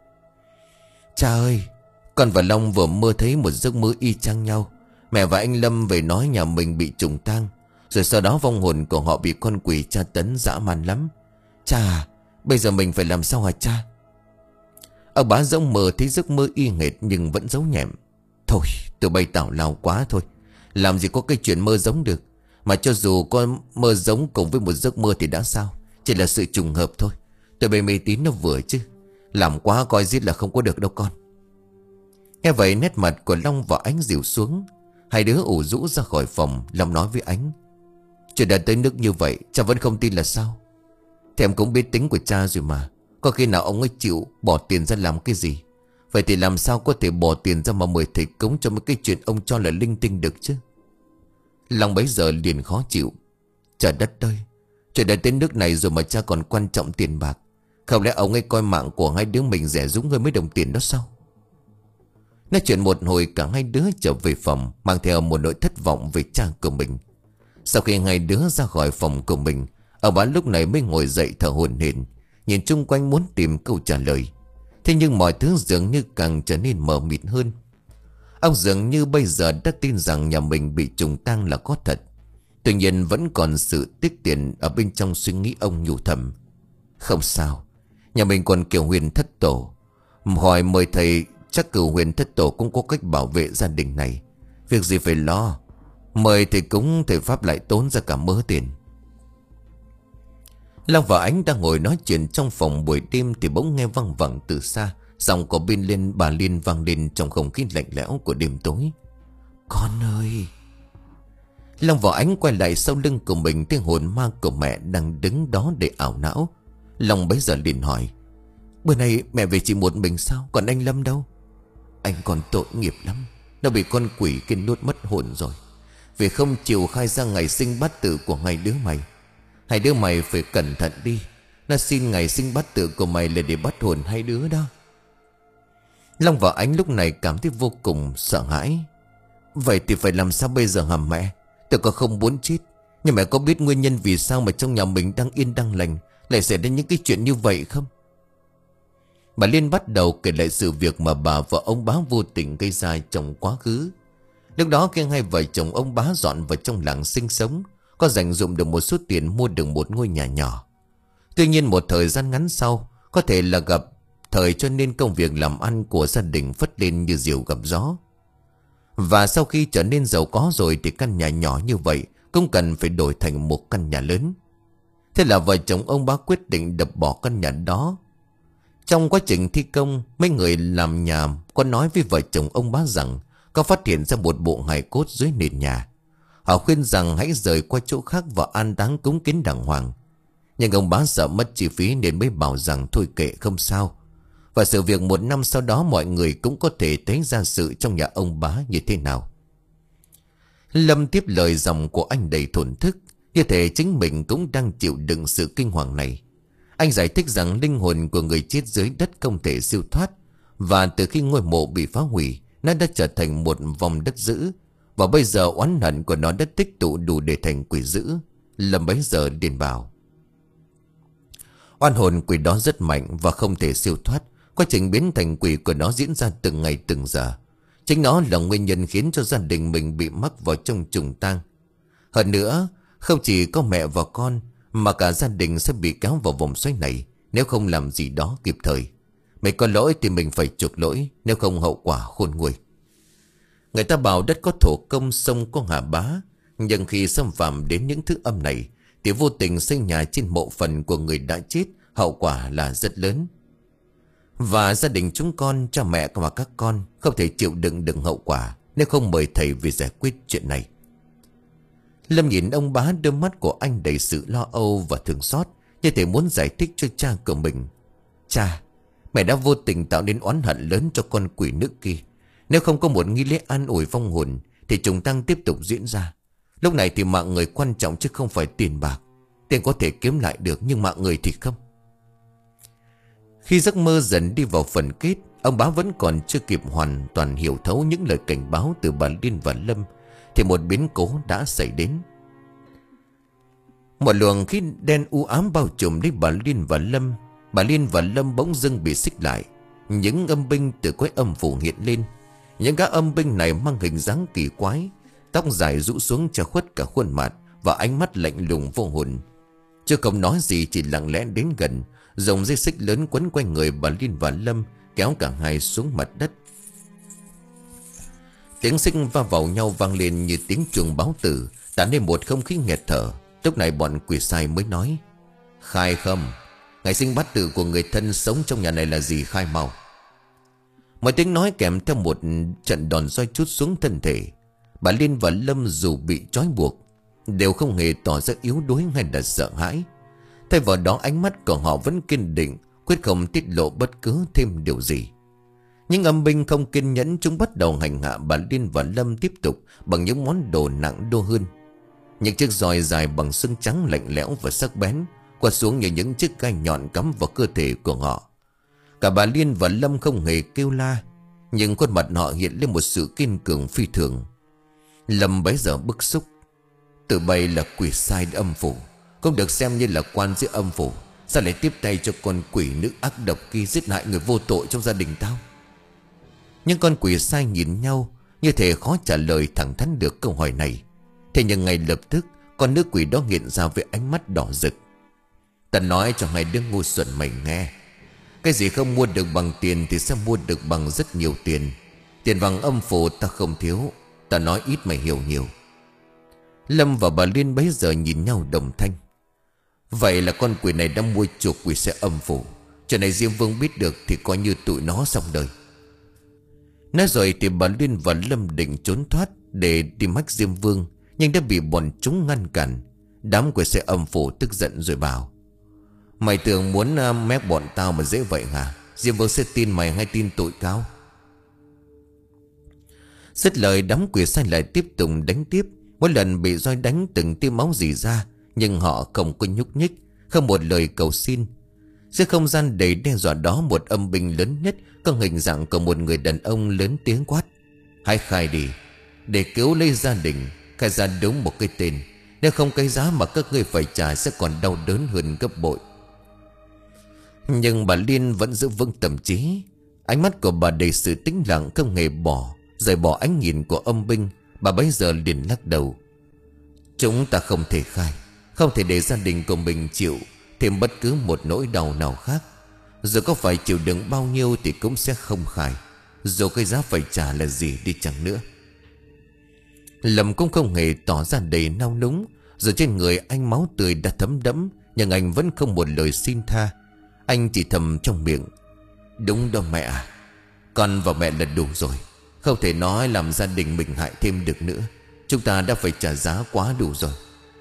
A: Cha ơi, con và Long vừa mơ thấy một giấc mơ y chang nhau. Mẹ và anh Lâm về nói nhà mình bị trùng tang, rồi sau đó vong hồn của họ bị con quỷ tra tấn dã man lắm. Cha, bây giờ mình phải làm sao hả cha? Ông bá giống mơ thấy giấc mơ y hệt nhưng vẫn giấu nhẹm. Thôi, tụi bay tào lao quá thôi. Làm gì có cái chuyện mơ giống được. Mà cho dù con mơ giống cùng với một giấc mơ thì đã sao? Chỉ là sự trùng hợp thôi. Tụi bay mê tín nó vừa chứ. Làm quá coi giết là không có được đâu con. Nghe vậy nét mặt của Long và Ánh dịu xuống. Hai đứa ủ rũ ra khỏi phòng. Long nói với Ánh: Chuyện đã tới nước như vậy cha vẫn không tin là sao? Thì em cũng biết tính của cha rồi mà. Có khi nào ông ấy chịu bỏ tiền ra làm cái gì? Vậy thì làm sao có thể bỏ tiền ra mà mời thầy cúng cho mấy cái chuyện ông cho là linh tinh được chứ? Long bấy giờ liền khó chịu. Trời đất ơi, chuyện đã tới nước này rồi mà cha còn quan trọng tiền bạc. Không lẽ ông ấy coi mạng của hai đứa mình rẻ rúng hơn mấy đồng tiền đó sao? Nói chuyện một hồi cả hai đứa trở về phòng, mang theo một nỗi thất vọng về cha của mình. Sau khi hai đứa ra khỏi phòng của mình, ông bá lúc này mới ngồi dậy thở hổn hển, nhìn chung quanh muốn tìm câu trả lời. Thế nhưng mọi thứ dường như càng trở nên mờ mịt hơn. Ông dường như bây giờ đã tin rằng nhà mình bị trùng tang là có thật. Tuy nhiên vẫn còn sự tiếc tiền ở bên trong suy nghĩ ông nhủ thầm. Không sao, nhà mình còn Kiều Huyền thất tổ. Hỏi mời thầy, chắc Kiều Huyền thất tổ cũng có cách bảo vệ gia đình này. Việc gì phải lo. Mời thầy cúng thầy Pháp lại tốn ra cả mớ tiền. Long và Ánh đang ngồi nói chuyện trong phòng buổi đêm thì bỗng nghe văng vẳng từ xa. Giọng của bên lên bà Liên vang lên trong không khí lạnh lẽo của đêm tối. Con ơi! Long và Ánh quay lại sau lưng của mình, tiếng hồn ma của mẹ đang đứng đó để ảo não. Long bấy giờ liền hỏi: Bữa nay mẹ về chỉ một mình sao? Còn anh Lâm đâu? Anh còn tội nghiệp lắm. Nó bị con quỷ kia nuốt mất hồn rồi. Vì không chịu khai ra ngày sinh bát tự của hai đứa mày. Hai đứa mày phải cẩn thận đi. Nó xin ngày sinh bát tự của mày là để bắt hồn hai đứa đó. Long và Ánh lúc này cảm thấy vô cùng sợ hãi. Vậy thì phải làm sao bây giờ hả mẹ? Tôi có không muốn chết, nhưng mẹ có biết nguyên nhân vì sao mà trong nhà mình đang yên đang lành lại xảy ra những cái chuyện như vậy không? Bà Liên bắt đầu kể lại sự việc mà bà và ông bá vô tình gây ra trong quá khứ. Lúc đó khi hai vợ chồng ông bá dọn vào trong làng sinh sống, có dành dụm được một số tiền mua được một ngôi nhà nhỏ. Tuy nhiên một thời gian ngắn sau, có thể là gặp thời cho nên công việc làm ăn của gia đình phất lên như diều gặp gió. Và sau khi trở nên giàu có rồi thì căn nhà nhỏ như vậy cũng cần phải đổi thành một căn nhà lớn. Thế là vợ chồng ông bá quyết định đập bỏ căn nhà đó. Trong quá trình thi công, mấy người làm nhà có nói với vợ chồng ông bá rằng có phát hiện ra một bộ hài cốt dưới nền nhà. Họ khuyên rằng hãy rời qua chỗ khác và an táng cúng kiến đàng hoàng. Nhưng ông bá sợ mất chi phí nên mới bảo rằng thôi kệ không sao. Và sự việc một năm sau đó mọi người cũng có thể thấy ra sự trong nhà ông bá như thế nào. Lâm tiếp lời dòng của anh đầy thổn thức, như thể chính mình cũng đang chịu đựng sự kinh hoàng này. Anh giải thích rằng linh hồn của người chết dưới đất không thể siêu thoát. Và từ khi ngôi mộ bị phá hủy, nó đã trở thành một vòng đất dữ. Và bây giờ oán hận của nó đã tích tụ đủ để thành quỷ dữ. Lâm bấy giờ điền bảo: oan hồn quỷ đó rất mạnh và không thể siêu thoát. Quá trình biến thành quỷ của nó diễn ra từng ngày từng giờ. Chính nó là nguyên nhân khiến cho gia đình mình bị mắc vào trong trùng tang. Hơn nữa, không chỉ có mẹ và con mà cả gia đình sẽ bị kéo vào vòng xoáy này nếu không làm gì đó kịp thời. Mày có lỗi thì mình phải chuộc lỗi, nếu không hậu quả khôn nguôi. Người ta bảo đất có thổ công, sông có hà bá. Nhưng khi xâm phạm đến những thứ âm này thì vô tình xây nhà trên mộ phần của người đã chết, hậu quả là rất lớn. Và gia đình chúng con, cha mẹ và các con không thể chịu đựng đựng hậu quả nếu không mời thầy về giải quyết chuyện này. Lâm nhìn ông bá, đôi mắt của anh đầy sự lo âu và thương xót, như thể muốn giải thích cho cha của mình. Cha, Mẹ đã vô tình tạo nên oán hận lớn cho con quỷ nữ kia. Nếu không có một nghi lễ an ủi vong hồn thì trùng tang tiếp tục diễn ra. Lúc này thì mạng người quan trọng chứ không phải tiền bạc. Tiền có thể kiếm lại được nhưng mạng người thì không. Khi giấc mơ dần đi vào phần kết, ông bá vẫn còn chưa kịp hoàn toàn hiểu thấu những lời cảnh báo từ bà Liên và Lâm thì một biến cố đã xảy đến. Một luồng khí đen u ám bao trùm đến bà Liên và Lâm. Bà Liên và Lâm bỗng dưng bị xích lại. Những âm binh từ cõi âm phủ hiện lên. Những gã âm binh này mang hình dáng kỳ quái, tóc dài rũ xuống che khuất cả khuôn mặt và ánh mắt lạnh lùng vô hồn. Chưa không nói gì, chỉ lặng lẽ đến gần, dùng dây xích lớn quấn quanh người bà Liên và Lâm, kéo cả hai xuống mặt đất. Tiếng xích va vào nhau vang lên như tiếng chuông báo tử, tạo nên một không khí nghẹt thở. Lúc này bọn quỷ sai mới nói: "Khai Khâm, ngày sinh bát tự của người thân sống trong nhà này là gì, khai mau." Mọi tiếng nói kèm theo một trận đòn roi trút xuống thân thể. Bà Liên và Lâm dù bị trói buộc đều không hề tỏ ra yếu đuối hay là sợ hãi. Thay vào đó ánh mắt của họ vẫn kiên định, quyết không tiết lộ bất cứ thêm điều gì. Nhưng âm binh không kiên nhẫn, chúng bắt đầu hành hạ bà Liên và Lâm tiếp tục bằng những món đồ nặng đô hơn. Những chiếc roi dài bằng xương trắng lạnh lẽo và sắc bén quật xuống như những chiếc gai nhọn cắm vào cơ thể của họ. Cả bà Liên và Lâm không hề kêu la, nhưng khuôn mặt họ hiện lên một sự kiên cường phi thường. Lâm bấy giờ bức xúc: "Tụi bay là quỷ sai âm phủ, không được xem như là quan giữa âm phủ, sao lại tiếp tay cho con quỷ nữ ác độc kia giết hại người vô tội trong gia đình tao?" Nhưng con quỷ sai nhìn nhau như thể khó trả lời thẳng thắn được câu hỏi này. Thế nhưng ngay lập tức con nữ quỷ đó hiện ra với ánh mắt đỏ rực: "Ta nói cho hai đứa ngu xuẩn mày nghe, cái gì không mua được bằng tiền thì sẽ mua được bằng rất nhiều tiền. Tiền vàng âm phủ ta không thiếu, ta nói ít mày hiểu nhiều." Lâm và bà Liên bấy giờ nhìn nhau đồng thanh: "Vậy là con quỷ này đã mua chuộc quỷ xe âm phủ. Chuyện này Diêm Vương biết được thì coi như tụi nó xong đời." Nói rồi thì bà Liên và Lâm định trốn thoát để tìm hách Diêm Vương, nhưng đã bị bọn chúng ngăn cản. Đám quỷ xe âm phủ tức giận rồi bảo: "Mày tưởng muốn uh, mép bọn tao mà dễ vậy hả? Diêm Vương sẽ tin mày hay tin tụi cáo?" Dứt lời, đám quỷ sai lại tiếp tục đánh tiếp. Mỗi lần bị roi đánh từng tia máu rỉ ra, nhưng họ không có nhúc nhích, không một lời cầu xin. Giữa không gian đầy đe dọa đó, một âm binh lớn nhất có hình dạng của một người đàn ông lớn tiếng quát: "Hãy khai đi, để cứu lấy gia đình. Khai ra đúng một cái tên, nếu không cái giá mà các ngươi phải trả sẽ còn đau đớn hơn gấp bội." Nhưng bà Liên vẫn giữ vững tâm trí. Ánh mắt của bà đầy sự tĩnh lặng, không hề bỏ rời bỏ ánh nhìn của âm binh. Bà bấy giờ liền lắc đầu: "Chúng ta không thể khai, không thể để gia đình của mình chịu thêm bất cứ một nỗi đau nào khác. Dù có phải chịu đựng bao nhiêu thì cũng sẽ không khai, dù cái giá phải trả là gì đi chăng nữa." Lâm cũng không hề tỏ ra đầy nao núng. Giờ trên người anh máu tươi đã thấm đẫm, nhưng anh vẫn không một lời xin tha. Anh chỉ thầm trong miệng: "Đúng đó mẹ à, con và mẹ là đủ rồi. Không thể nói làm gia đình mình hại thêm được nữa. Chúng ta đã phải trả giá quá đủ rồi."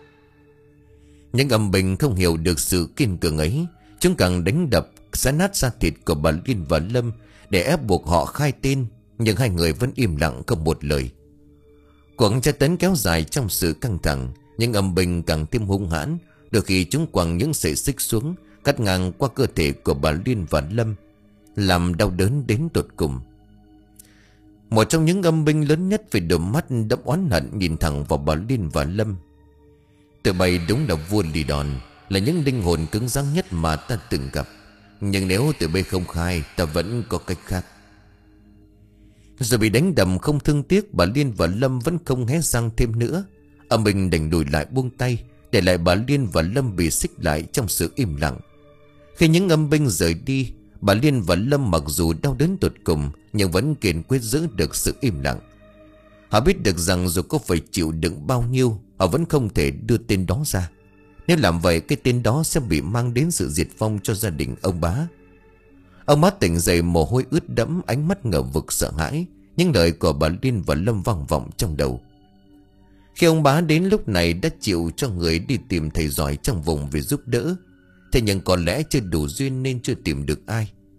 A: Những âm binh không hiểu được sự kiên cường ấy. Chúng càng đánh đập xé nát da thịt của bà Liên và Lâm để ép buộc họ khai tên. Nhưng hai người vẫn im lặng không một lời. Cuộc tra tấn kéo dài trong sự căng thẳng. Nhưng âm binh càng thêm hung hãn. Đôi khi chúng quẳng những sợi xích xuống, cắt ngang qua cơ thể của bà Liên và Lâm, làm đau đớn đến tột cùng. Một trong những âm binh lớn nhất với đôi mắt đẫm oán hận nhìn thẳng vào bà Liên và Lâm: "Tụi bay đúng là vua lì đòn, là những linh hồn cứng rắn nhất mà ta từng gặp. Nhưng nếu tụi bay không khai, ta vẫn có cách khác." Rồi bị đánh đầm không thương tiếc, bà Liên và Lâm vẫn không hé răng thêm nữa. Âm binh đành lùi lại buông tay, để lại bà Liên và Lâm bị xích lại trong sự im lặng. Khi những âm binh rời đi, bà Liên và Lâm mặc dù đau đớn tột cùng nhưng vẫn kiên quyết giữ được sự im lặng. Họ biết được rằng dù có phải chịu đựng bao nhiêu, họ vẫn không thể đưa tên đó ra. Nếu làm vậy, cái tên đó sẽ bị mang đến sự diệt vong cho gia đình ông bá. Ông bá tỉnh dậy, mồ hôi ướt đẫm, ánh mắt ngờ vực sợ hãi. Những lời của bà Liên và Lâm vang vọng trong đầu. Khi ông bá đến lúc này đã chịu cho người đi tìm thầy giỏi trong vùng về giúp đỡ. Thế nhưng có lẽ chưa đủ duyên nên chưa tìm được ai.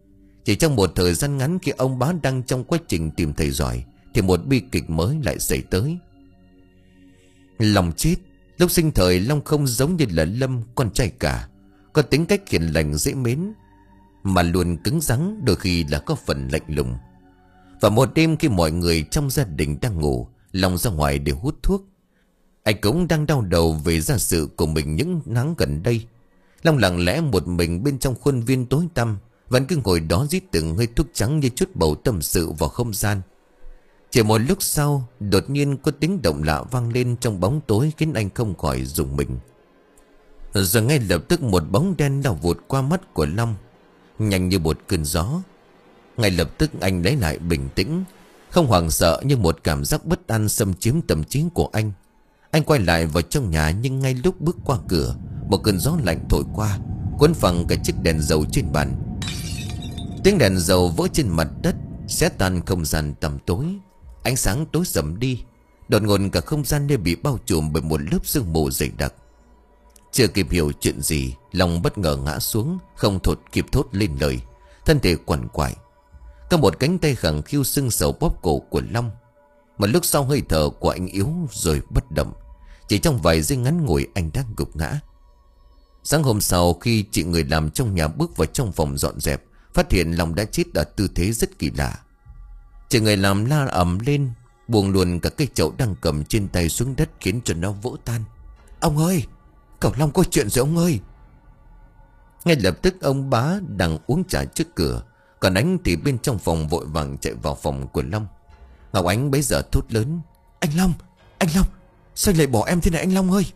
A: Chỉ trong một thời gian ngắn khi ông bá đang trong quá trình tìm thầy giỏi thì một bi kịch mới lại xảy tới. Long chết. Lúc sinh thời Long không giống như là Lâm, con trai cả, có tính cách hiền lành dễ mến, mà luôn cứng rắn, đôi khi là có phần lạnh lùng. Và một đêm khi mọi người trong gia đình đang ngủ, Long ra ngoài để hút thuốc. Anh cũng đang đau đầu về gia sự của mình những tháng gần đây. Long lặng lẽ một mình bên trong khuôn viên tối tăm, vẫn cứ ngồi đó rít từng hơi thuốc trắng như chút bầu tâm sự vào không gian. Chỉ một lúc sau, đột nhiên có tiếng động lạ vang lên trong bóng tối khiến anh không khỏi rùng mình. Rồi ngay lập tức một bóng đen lao vụt qua mắt của Long, nhanh như một cơn gió. Ngay lập tức anh lấy lại bình tĩnh, không hoảng sợ, nhưng một cảm giác bất an xâm chiếm tâm trí của anh. Anh quay lại vào trong nhà, nhưng ngay lúc bước qua cửa, một cơn gió lạnh thổi qua, cuốn phăng cả chiếc đèn dầu trên bàn. Tiếng đèn dầu vỡ trên mặt đất, xé tan không gian tăm tối. Ánh sáng tối sầm đi, đột ngột cả không gian như bị bao trùm bởi một lớp sương mù dày đặc. Chưa kịp hiểu chuyện gì, Long bất ngờ ngã xuống, không thốt kịp thốt lên lời, thân thể quằn quại. Có một cánh tay khẳng khiu sưng sầu bóp cổ của Long. Một lúc sau hơi thở của anh yếu rồi bất động. Chỉ trong vài giây ngắn ngủi anh đã gục ngã. Sáng hôm sau, khi chị người làm trong nhà bước vào trong phòng dọn dẹp, phát hiện Long đã chết ở tư thế rất kỳ lạ. Chị người làm la ầm lên, buông luôn cả cây chậu đang cầm trên tay xuống đất, khiến cho nó vỡ tan. Ông ơi, cậu Long có chuyện rồi ông ơi. Ngay lập tức ông bá đang uống trà trước cửa, còn Ánh thì bên trong phòng vội vàng chạy vào phòng của Long. Ngọc Ánh bấy giờ thốt lớn: Anh Long, anh Long, sao lại bỏ em thế này anh Long ơi?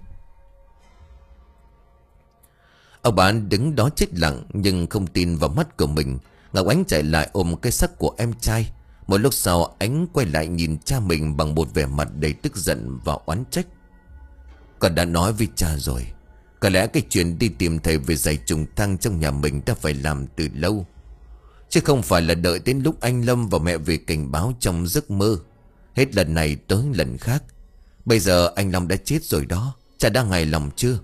A: Ông bá đứng đó chết lặng nhưng không tin vào mắt của mình. Ngọc Ánh chạy lại ôm cái xác của em trai. Một lúc sau Ánh quay lại nhìn cha mình bằng một vẻ mặt đầy tức giận và oán trách. Con đã nói với cha rồi, có lẽ cái chuyện đi tìm thầy về giày trùng thang trong nhà mình đã phải làm từ lâu, chứ không phải là đợi đến lúc anh Lâm và mẹ về cảnh báo trong giấc mơ. Hết lần này tới lần khác. Bây giờ anh Long đã chết rồi đó, cha đã hài lòng chưa?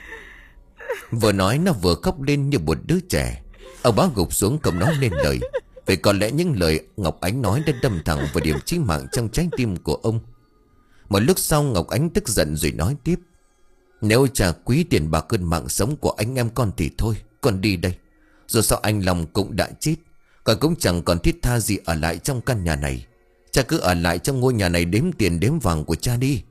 A: Vừa nói nó vừa khóc lên như một đứa trẻ. Ông bá gục xuống không nói lên lời. Vì có lẽ những lời Ngọc Ánh nói đã đâm thẳng vào điểm chí mạng trong trái tim của ông. Một lúc sau Ngọc Ánh tức giận rồi nói tiếp: Nếu cha quý tiền bạc hơn mạng sống của anh em con thì thôi, con đi đây. Dù sao anh Long cũng đã chết, con cũng chẳng còn thiết tha gì ở lại trong căn nhà này. Cha cứ ở lại trong ngôi nhà này đếm tiền đếm vàng của cha đi.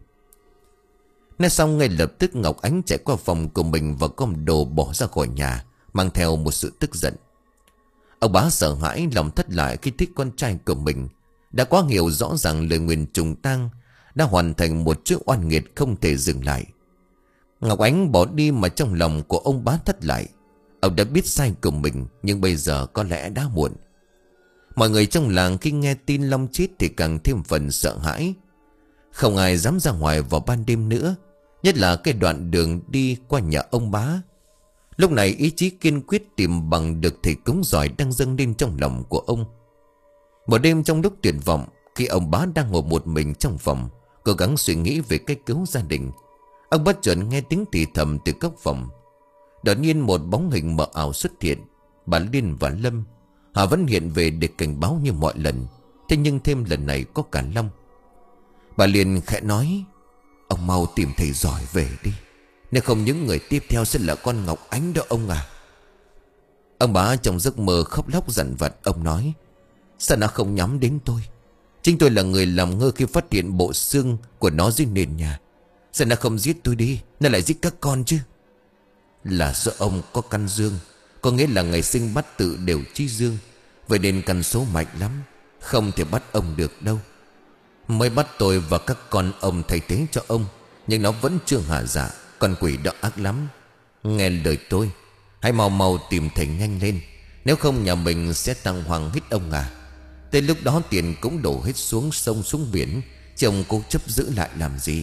A: Nói xong ngay lập tức Ngọc Ánh chạy qua phòng của mình và gom đồ bỏ ra khỏi nhà, mang theo một sự tức giận. Ông bá sợ hãi lòng thất lại khi thích con trai của mình đã quá hiểu rõ ràng lời nguyền trùng tang đã hoàn thành một chuỗi oan nghiệt không thể dừng lại. Ngọc Ánh bỏ đi mà trong lòng của ông bá thất lại. Ông đã biết sai của mình, nhưng bây giờ có lẽ đã muộn. Mọi người trong làng khi nghe tin Long chết thì càng thêm phần sợ hãi. Không ai dám ra ngoài vào ban đêm nữa, nhất là cái đoạn đường đi qua nhà ông bá. Lúc này ý chí kiên quyết tìm bằng được thầy cúng giỏi đang dâng lên trong lòng của ông. Một đêm trong lúc tuyệt vọng, khi ông bá đang ngồi một mình trong phòng, cố gắng suy nghĩ về cách cứu gia đình, ông bất chợt nghe tiếng thì thầm từ góc phòng. Đột nhiên một bóng hình mờ ảo xuất hiện. Bà Liên và Lâm, họ vẫn hiện về để cảnh báo như mọi lần, thế nhưng thêm lần này có cả Long. Bà Liên khẽ nói: Ông mau tìm thầy giỏi về đi, nếu không những người tiếp theo sẽ là con Ngọc Ánh đó ông à. Ông bá trong giấc mơ khóc lóc dằn vặt. Ông nói: Sao nó không nhắm đến tôi? Chính tôi là người làm ngơ khi phát hiện bộ xương của nó dưới nền nhà. Sao nó không giết tôi đi, nó lại giết các con chứ? Là do ông có căn dương, có nghĩa là ngày sinh bắt tự đều chi dương. Vậy nên căn số mạnh lắm, không thể bắt ông được đâu. Mới bắt tôi và các con ông thay thế cho ông, nhưng nó vẫn chưa hạ dạ. Con quỷ đó ác lắm. Nghe lời tôi, hãy mau mau tìm thầy nhanh lên, nếu không nhà mình sẽ tăng hoàng hết ông à. Tới lúc đó tiền cũng đổ hết xuống sông xuống biển, chứ ông cố chấp giữ lại làm gì?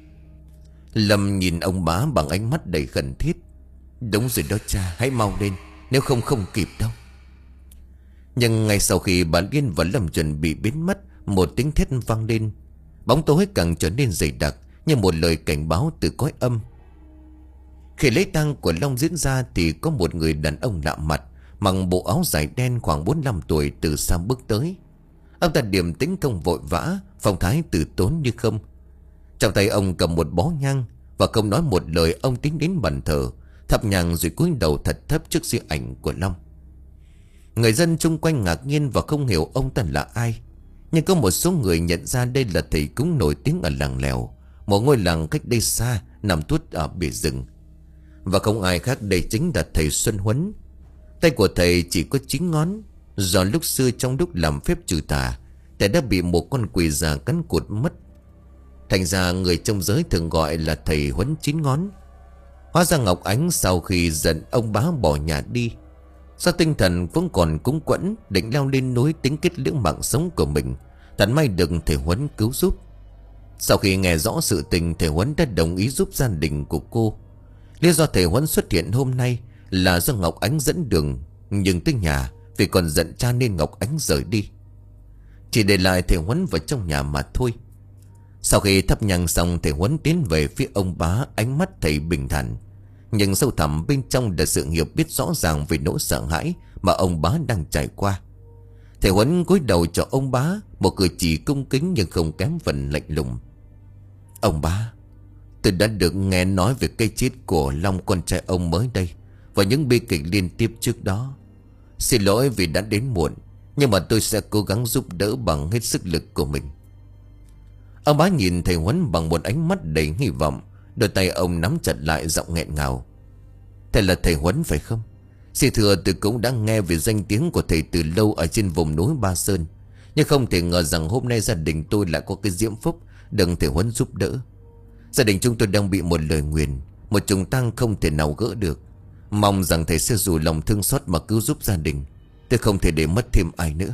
A: Lâm nhìn ông bá bằng ánh mắt đầy khẩn thiết. Đúng rồi đó cha, hãy mau lên, nếu không không kịp đâu. Nhưng ngay sau khi bà Liên và Lâm chuẩn bị biến mất, một tiếng thét vang lên. Bóng tối càng trở nên dày đặc, như một lời cảnh báo từ cõi âm. Khi lễ tang của Long diễn ra thì có một người đàn ông lạ mặt, mặc bộ áo dài đen khoảng bốn mươi lăm tuổi từ xa bước tới. Ông ta điềm tĩnh không vội vã, phong thái từ tốn như không. Trong tay ông cầm một bó nhang, và không nói một lời ông tiến đến bàn thờ, thắp nhang rồi cúi đầu thật thấp trước di ảnh của Long. Người dân chung quanh ngạc nhiên và không hiểu ông ta là ai. Nhưng có một số người nhận ra đây là thầy cúng nổi tiếng ở làng Lèo, một ngôi làng cách đây xa, nằm tuốt ở bìa rừng. Và không ai khác đây chính là thầy Xuân Huấn. Tay của thầy chỉ có chín ngón, do lúc xưa trong lúc làm phép trừ tà, thầy đã bị một con quỷ già cắn cụt mất. Thành ra người trong giới thường gọi là thầy Huấn chín ngón. Hóa ra Ngọc Ánh sau khi giận ông bá bỏ nhà đi, do tinh thần vẫn còn cúng quẫn, định leo lên núi tính kết liễu mạng sống của mình. Thật may được thầy Huấn cứu giúp. Sau khi nghe rõ sự tình, thầy Huấn đã đồng ý giúp gia đình của cô. Lý do thầy Huấn xuất hiện hôm nay là do Ngọc Ánh dẫn đường, nhưng tới nhà vì còn giận cha nên Ngọc Ánh rời đi, chỉ để lại thầy Huấn vào trong nhà mà thôi. Sau khi thắp nhang xong, thầy Huấn tiến về phía ông bá, ánh mắt thầy bình thản, nhưng sâu thẳm bên trong là sự hiểu biết rõ ràng về nỗi sợ hãi mà ông bá đang trải qua. Thầy Huấn cúi đầu cho ông bá, một cử chỉ cung kính nhưng không kém phần lạnh lùng. Ông bá, tôi đã được nghe nói về cái chết của Long con trai ông mới đây, và những bi kịch liên tiếp trước đó. Xin lỗi vì đã đến muộn, nhưng mà tôi sẽ cố gắng giúp đỡ bằng hết sức lực của mình. Ông bá nhìn thầy Huấn bằng một ánh mắt đầy hy vọng. Đôi tay ông nắm chặt lại, giọng nghẹn ngào. Thầy là thầy Huấn phải không? Xin thưa, tôi cũng đã nghe về danh tiếng của thầy từ lâu ở trên vùng núi Ba Sơn, nhưng không thể ngờ rằng hôm nay gia đình tôi lại có cái diễm phúc đừng thầy Huấn giúp đỡ. Gia đình chúng tôi đang bị một lời nguyền, một trùng tang không thể nào gỡ được. Mong rằng thầy sẽ dù lòng thương xót mà cứu giúp gia đình. Tôi không thể để mất thêm ai nữa.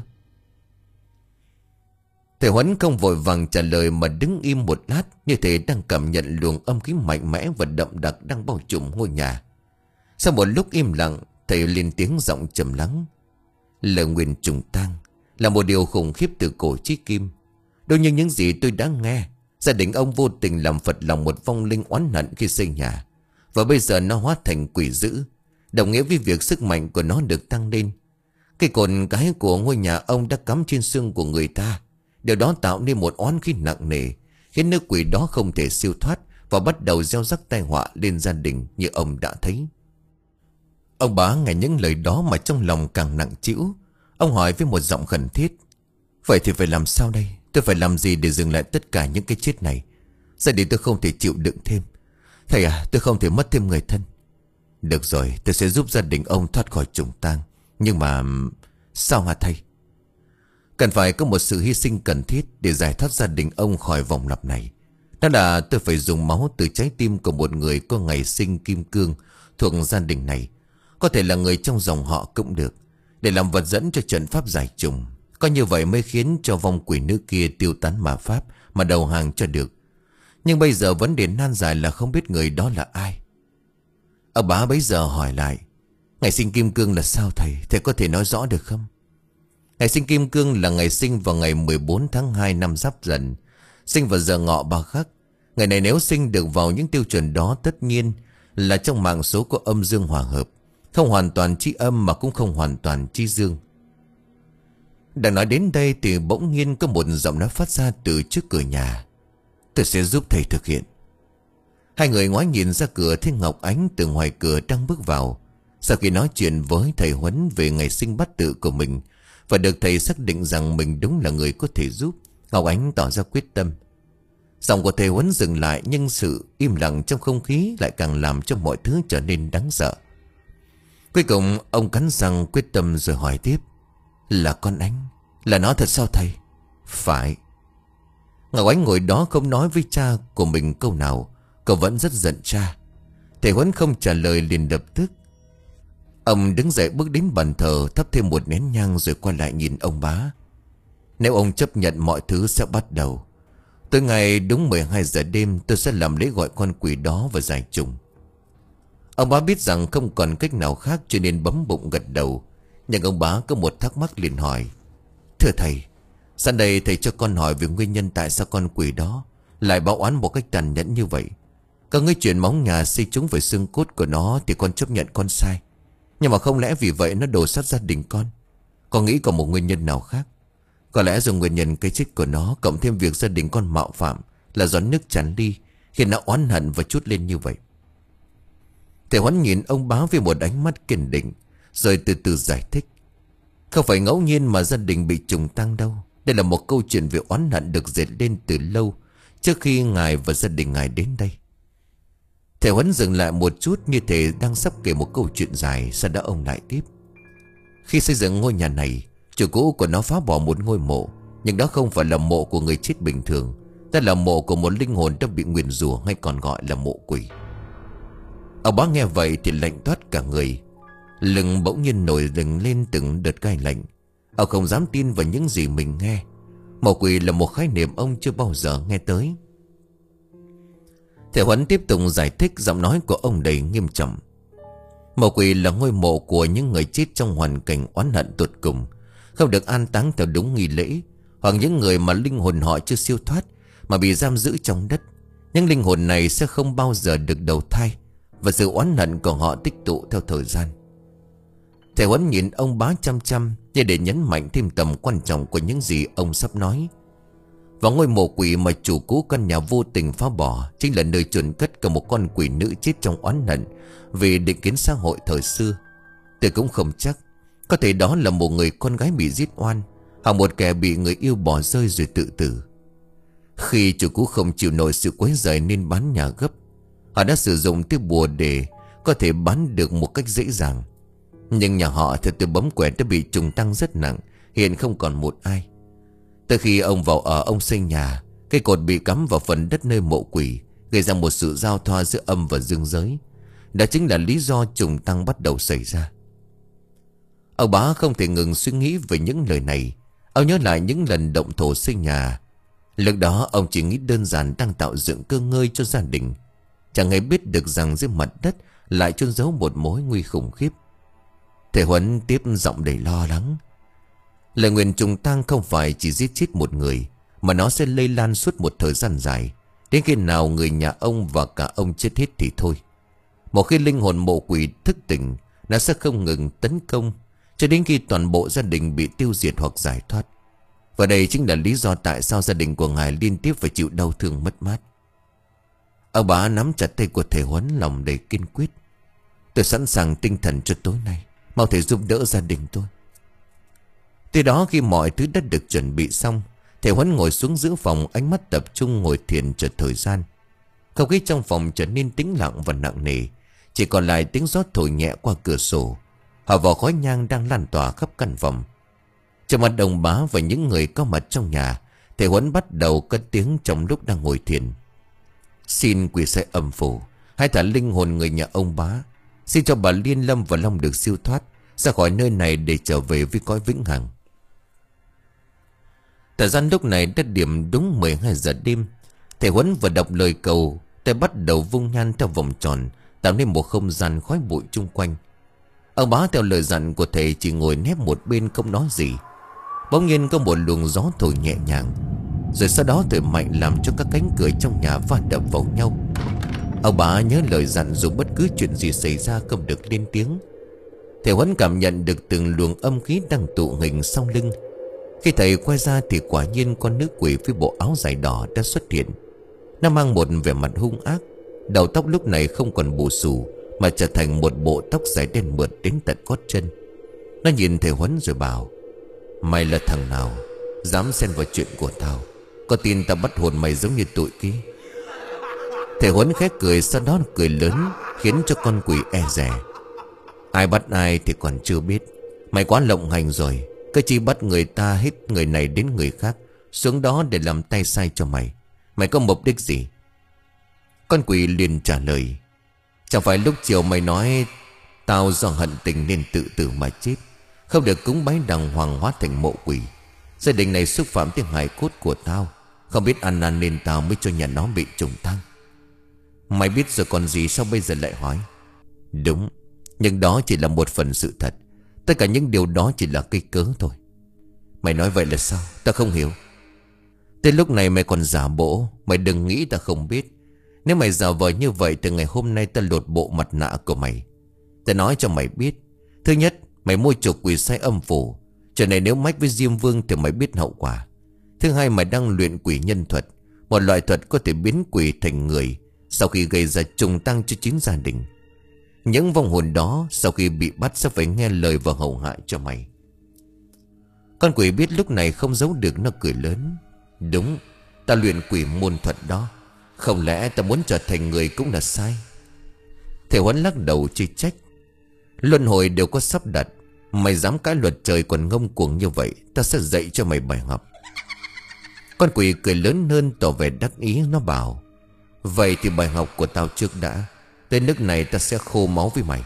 A: Thầy Huấn không vội vàng trả lời mà đứng im một lát, như thể đang cảm nhận luồng âm khí mạnh mẽ và đậm đặc đang bao trùm ngôi nhà. Sau một lúc im lặng, thầy lên tiếng giọng trầm lắng. Lời nguyền trùng tang là một điều khủng khiếp từ cổ chí kim. Đâu như những gì tôi đã nghe, gia đình ông vô tình làm phật lòng một vong linh oán hận khi xây nhà, và bây giờ nó hóa thành quỷ dữ, đồng nghĩa với việc sức mạnh của nó được tăng lên. Cái cồn cái của ngôi nhà ông đã cắm trên xương của người ta. Điều đó tạo nên một oán khí nặng nề, khiến nữ quỷ đó không thể siêu thoát và bắt đầu gieo rắc tai họa lên gia đình như ông đã thấy. Ông bá nghe những lời đó mà trong lòng càng nặng trĩu. Ông hỏi với một giọng khẩn thiết. Vậy thì phải làm sao đây? Tôi phải làm gì để dừng lại tất cả những cái chết này? Gia đình tôi không thể chịu đựng thêm. Thầy à, tôi không thể mất thêm người thân. Được rồi, tôi sẽ giúp gia đình ông thoát khỏi trùng tang. Nhưng mà... sao hả thầy? Cần phải có một sự hy sinh cần thiết để giải thoát gia đình ông khỏi vòng lặp này. Đó là tôi phải dùng máu từ trái tim của một người có ngày sinh kim cương thuộc gia đình này. Có thể là người trong dòng họ cũng được, để làm vật dẫn cho trận pháp giải trùng. Có như vậy mới khiến cho vong quỷ nữ kia tiêu tán ma pháp mà đầu hàng cho được. Nhưng bây giờ vấn đề nan giải là không biết người đó là ai. Ông bá bấy giờ hỏi lại. Ngày sinh kim cương là sao thầy? Thầy có thể nói rõ được không? Ngày sinh kim cương là ngày sinh vào ngày mười bốn tháng hai năm Giáp Dần, sinh vào giờ Ngọ Ba Khắc. Ngày này nếu sinh được vào những tiêu chuẩn đó, tất nhiên là trong mạng số có âm dương hòa hợp, không hoàn toàn chi âm mà cũng không hoàn toàn chi dương. Đang nói đến đây thì bỗng nhiên có một giọng nói phát ra từ trước cửa nhà. Tôi sẽ giúp thầy thực hiện. Hai người ngoái nhìn ra cửa, thấy Ngọc Ánh từ ngoài cửa đang bước vào. Sau khi nói chuyện với thầy Huấn về ngày sinh bát tự của mình và được thầy xác định rằng mình đúng là người có thể giúp, Ngọc Ánh tỏ ra quyết tâm. Giọng của thầy Huấn dừng lại, nhưng sự im lặng trong không khí lại càng làm cho mọi thứ trở nên đáng sợ. Cuối cùng ông cắn răng quyết tâm rồi hỏi tiếp. Là con Ánh? Là nó thật sao thầy? Phải. Ngọc Ánh ngồi đó không nói với cha của mình câu nào. Cậu vẫn rất giận cha. Thầy Huấn không trả lời liền lập tức. Ông đứng dậy bước đến bàn thờ, thắp thêm một nén nhang rồi quay lại nhìn ông bá. Nếu ông chấp nhận mọi thứ sẽ bắt đầu. Tới ngày đúng mười hai giờ đêm tôi sẽ làm lễ gọi con quỷ đó và giải trùng. Ông bá biết rằng không còn cách nào khác cho nên bấm bụng gật đầu. Nhưng ông bá có một thắc mắc liền hỏi. Thưa thầy, sáng đây thầy cho con hỏi về nguyên nhân tại sao con quỷ đó lại báo oán một cách tàn nhẫn như vậy. Các ngươi chuyện móng nhà xây chúng về xương cốt của nó thì con chấp nhận con sai. Nhưng mà không lẽ vì vậy nó đổ sát gia đình con? Con nghĩ còn một nguyên nhân nào khác? Có lẽ do nguyên nhân cái chết của nó, cộng thêm việc gia đình con mạo phạm là do nước tràn ly, khiến nó oán hận và trút lên như vậy. Thầy Huấn nhìn ông Bá với một ánh mắt kiên định, rồi từ từ giải thích. Không phải ngẫu nhiên mà gia đình bị trùng tăng đâu. Đây là một câu chuyện về oán hận được dệt lên từ lâu, trước khi ngài và gia đình ngài đến đây. Thầy Huấn dừng lại một chút, như thể đang sắp kể một câu chuyện dài. Sau đó ông lại tiếp. Khi xây dựng ngôi nhà này, chủ cũ của nó phá bỏ một ngôi mộ. Nhưng đó không phải là mộ của người chết bình thường. Đó là mộ của một linh hồn đã bị nguyền rủa, hay còn gọi là mộ quỷ. Ông Bá nghe vậy thì lạnh toát cả người. Lưng bỗng nhiên nổi lừng lên từng đợt gai lạnh. Ông không dám tin vào những gì mình nghe. Mộ quỷ là một khái niệm ông chưa bao giờ nghe tới. Thầy Huấn tiếp tục giải thích, giọng nói của ông đầy nghiêm trọng. Mộ quỷ là ngôi mộ của những người chết trong hoàn cảnh oán hận tột cùng, không được an táng theo đúng nghi lễ, hoặc những người mà linh hồn họ chưa siêu thoát mà bị giam giữ trong đất. Những linh hồn này sẽ không bao giờ được đầu thai, và sự oán hận của họ tích tụ theo thời gian. Thầy Huấn nhìn ông Bá chăm chăm, như để nhấn mạnh thêm tầm quan trọng của những gì ông sắp nói. Và ngôi mộ quỷ mà chủ cũ căn nhà vô tình phá bỏ chính là nơi chôn cất cả một con quỷ nữ chết trong oán hận vì định kiến xã hội thời xưa. Tôi cũng không chắc. Có thể đó là một người con gái bị giết oan, hoặc một kẻ bị người yêu bỏ rơi rồi tự tử. Khi chủ cũ không chịu nổi sự quấy rầy nên bán nhà gấp, họ đã sử dụng thứ bùa để có thể bán được một cách dễ dàng. Nhưng nhà họ theo tôi bấm quẹt đã bị trùng tăng rất nặng, hiện không còn một ai. Từ khi ông vào ở, ông xây nhà, cây cột bị cắm vào phần đất nơi mộ quỷ, gây ra một sự giao thoa giữa âm và dương giới. Đó chính là lý do trùng tăng bắt đầu xảy ra. Ông Bá không thể ngừng suy nghĩ về những lời này. Ông nhớ lại những lần động thổ xây nhà. Lúc đó ông chỉ nghĩ đơn giản đang tạo dựng cơ ngơi cho gia đình, chẳng hề biết được rằng dưới mặt đất lại chôn giấu một mối nguy khủng khiếp. Thầy Huấn tiếp giọng đầy lo lắng. Lời nguyền trùng tang không phải chỉ giết chết một người, mà nó sẽ lây lan suốt một thời gian dài, đến khi nào người nhà ông và cả ông chết hết thì thôi. Một khi linh hồn mộ quỷ thức tỉnh, nó sẽ không ngừng tấn công cho đến khi toàn bộ gia đình bị tiêu diệt hoặc giải thoát. Và đây chính là lý do tại sao gia đình của ngài liên tiếp phải chịu đau thương mất mát. Ông Bá nắm chặt tay của thầy Huấn, lòng đầy kiên quyết. Tôi sẵn sàng tinh thần cho tối nay, mau thầy giúp đỡ gia đình tôi. Từ đó khi mọi thứ đã được chuẩn bị xong, thầy Huấn ngồi xuống giữa phòng, ánh mắt tập trung ngồi thiền chờ thời gian. Không khí trong phòng trở nên tĩnh lặng và nặng nề, chỉ còn lại tiếng gió thổi nhẹ qua cửa sổ, hòa vào khói nhang đang lan tỏa khắp căn phòng. Trong mặt ông Bá và những người có mặt trong nhà, thầy Huấn bắt đầu cất tiếng trong lúc đang ngồi thiền. Xin quỷ sai âm phủ, hãy thả linh hồn người nhà ông Bá. Xin cho bà Liên, Lâm và Long được siêu thoát ra khỏi nơi này để trở về với cõi vĩnh hằng. Thời gian lúc này đã điểm đúng mười hai giờ đêm. Thầy Huấn vừa đọc lời cầu, tay bắt đầu vung nhan theo vòng tròn, tạo nên một không gian khói bụi chung quanh. Ông Bá theo lời dặn của thầy chỉ ngồi nép một bên không nói gì. Bỗng nhiên có một luồng gió thổi nhẹ nhàng, rồi sau đó thổi mạnh làm cho các cánh cửa trong nhà va đập vào nhau. Ông Bá nhớ lời dặn dù bất cứ chuyện gì xảy ra không được lên tiếng. Thầy Huấn cảm nhận được từng luồng âm khí đang tụ hình sau lưng. Khi thầy quay ra thì quả nhiên con nữ quỷ với bộ áo dài đỏ đã xuất hiện. Nó mang một vẻ mặt hung ác. Đầu tóc lúc này không còn bù xù, mà trở thành một bộ tóc dài đen mượt đến tận gót chân. Nó nhìn thầy Huấn rồi bảo: Mày là thằng nào dám xen vào chuyện của tao? Có tin tao bắt hồn mày giống như tụi kia? Thầy Huấn khẽ cười, sau đó cười lớn khiến cho con quỷ e dè. Ai bắt ai thì còn chưa biết. Mày quá lộng hành rồi. Cứ chỉ bắt người ta hết người này đến người khác xuống đó để làm tay sai cho mày. Mày có mục đích gì? Con quỷ liền trả lời: Chẳng phải lúc chiều mày nói tao do hận tình nên tự tử mà chết, không được cúng bái đàng hoàng hóa thành mộ quỷ. Gia đình này xúc phạm tiếng hài cốt của tao, không biết ăn năn nên tao mới cho nhà nó bị trùng tăng. Mày biết rồi còn gì, sao bây giờ lại hỏi? Đúng, nhưng đó chỉ là một phần sự thật. Tất cả những điều đó chỉ là cây cớ thôi. Mày nói vậy là sao? Tao không hiểu. Tới lúc này mày còn giả bộ. Mày đừng nghĩ tao không biết. Nếu mày giả vờ như vậy, từ ngày hôm nay tao lột bộ mặt nạ của mày. Tao nói cho mày biết, Thứ nhất, mày mua chuộc quỷ sai âm phủ. Chuyện này nếu mách với Diêm Vương thì mày biết hậu quả. Thứ hai, mày đang luyện quỷ nhân thuật, một loại thuật có thể biến quỷ thành người sau khi gây ra trùng tăng cho chính gia đình. Những vong hồn đó sau khi bị bắt sẽ phải nghe lời và hậu hại cho mày. Con quỷ biết lúc này không giấu được, nó cười lớn. Đúng, ta luyện quỷ môn thuật đó. Không lẽ ta muốn trở thành người cũng là sai? Thầy Huấn lắc đầu chê trách. Luân hồi đều có sắp đặt. Mày dám cãi luật trời còn ngông cuồng như vậy, ta sẽ dạy cho mày bài học. Con quỷ cười lớn hơn, tỏ vẻ đắc ý. Nó bảo: vậy thì bài học của tao trước đã. Tới nước này ta sẽ khô máu với mày.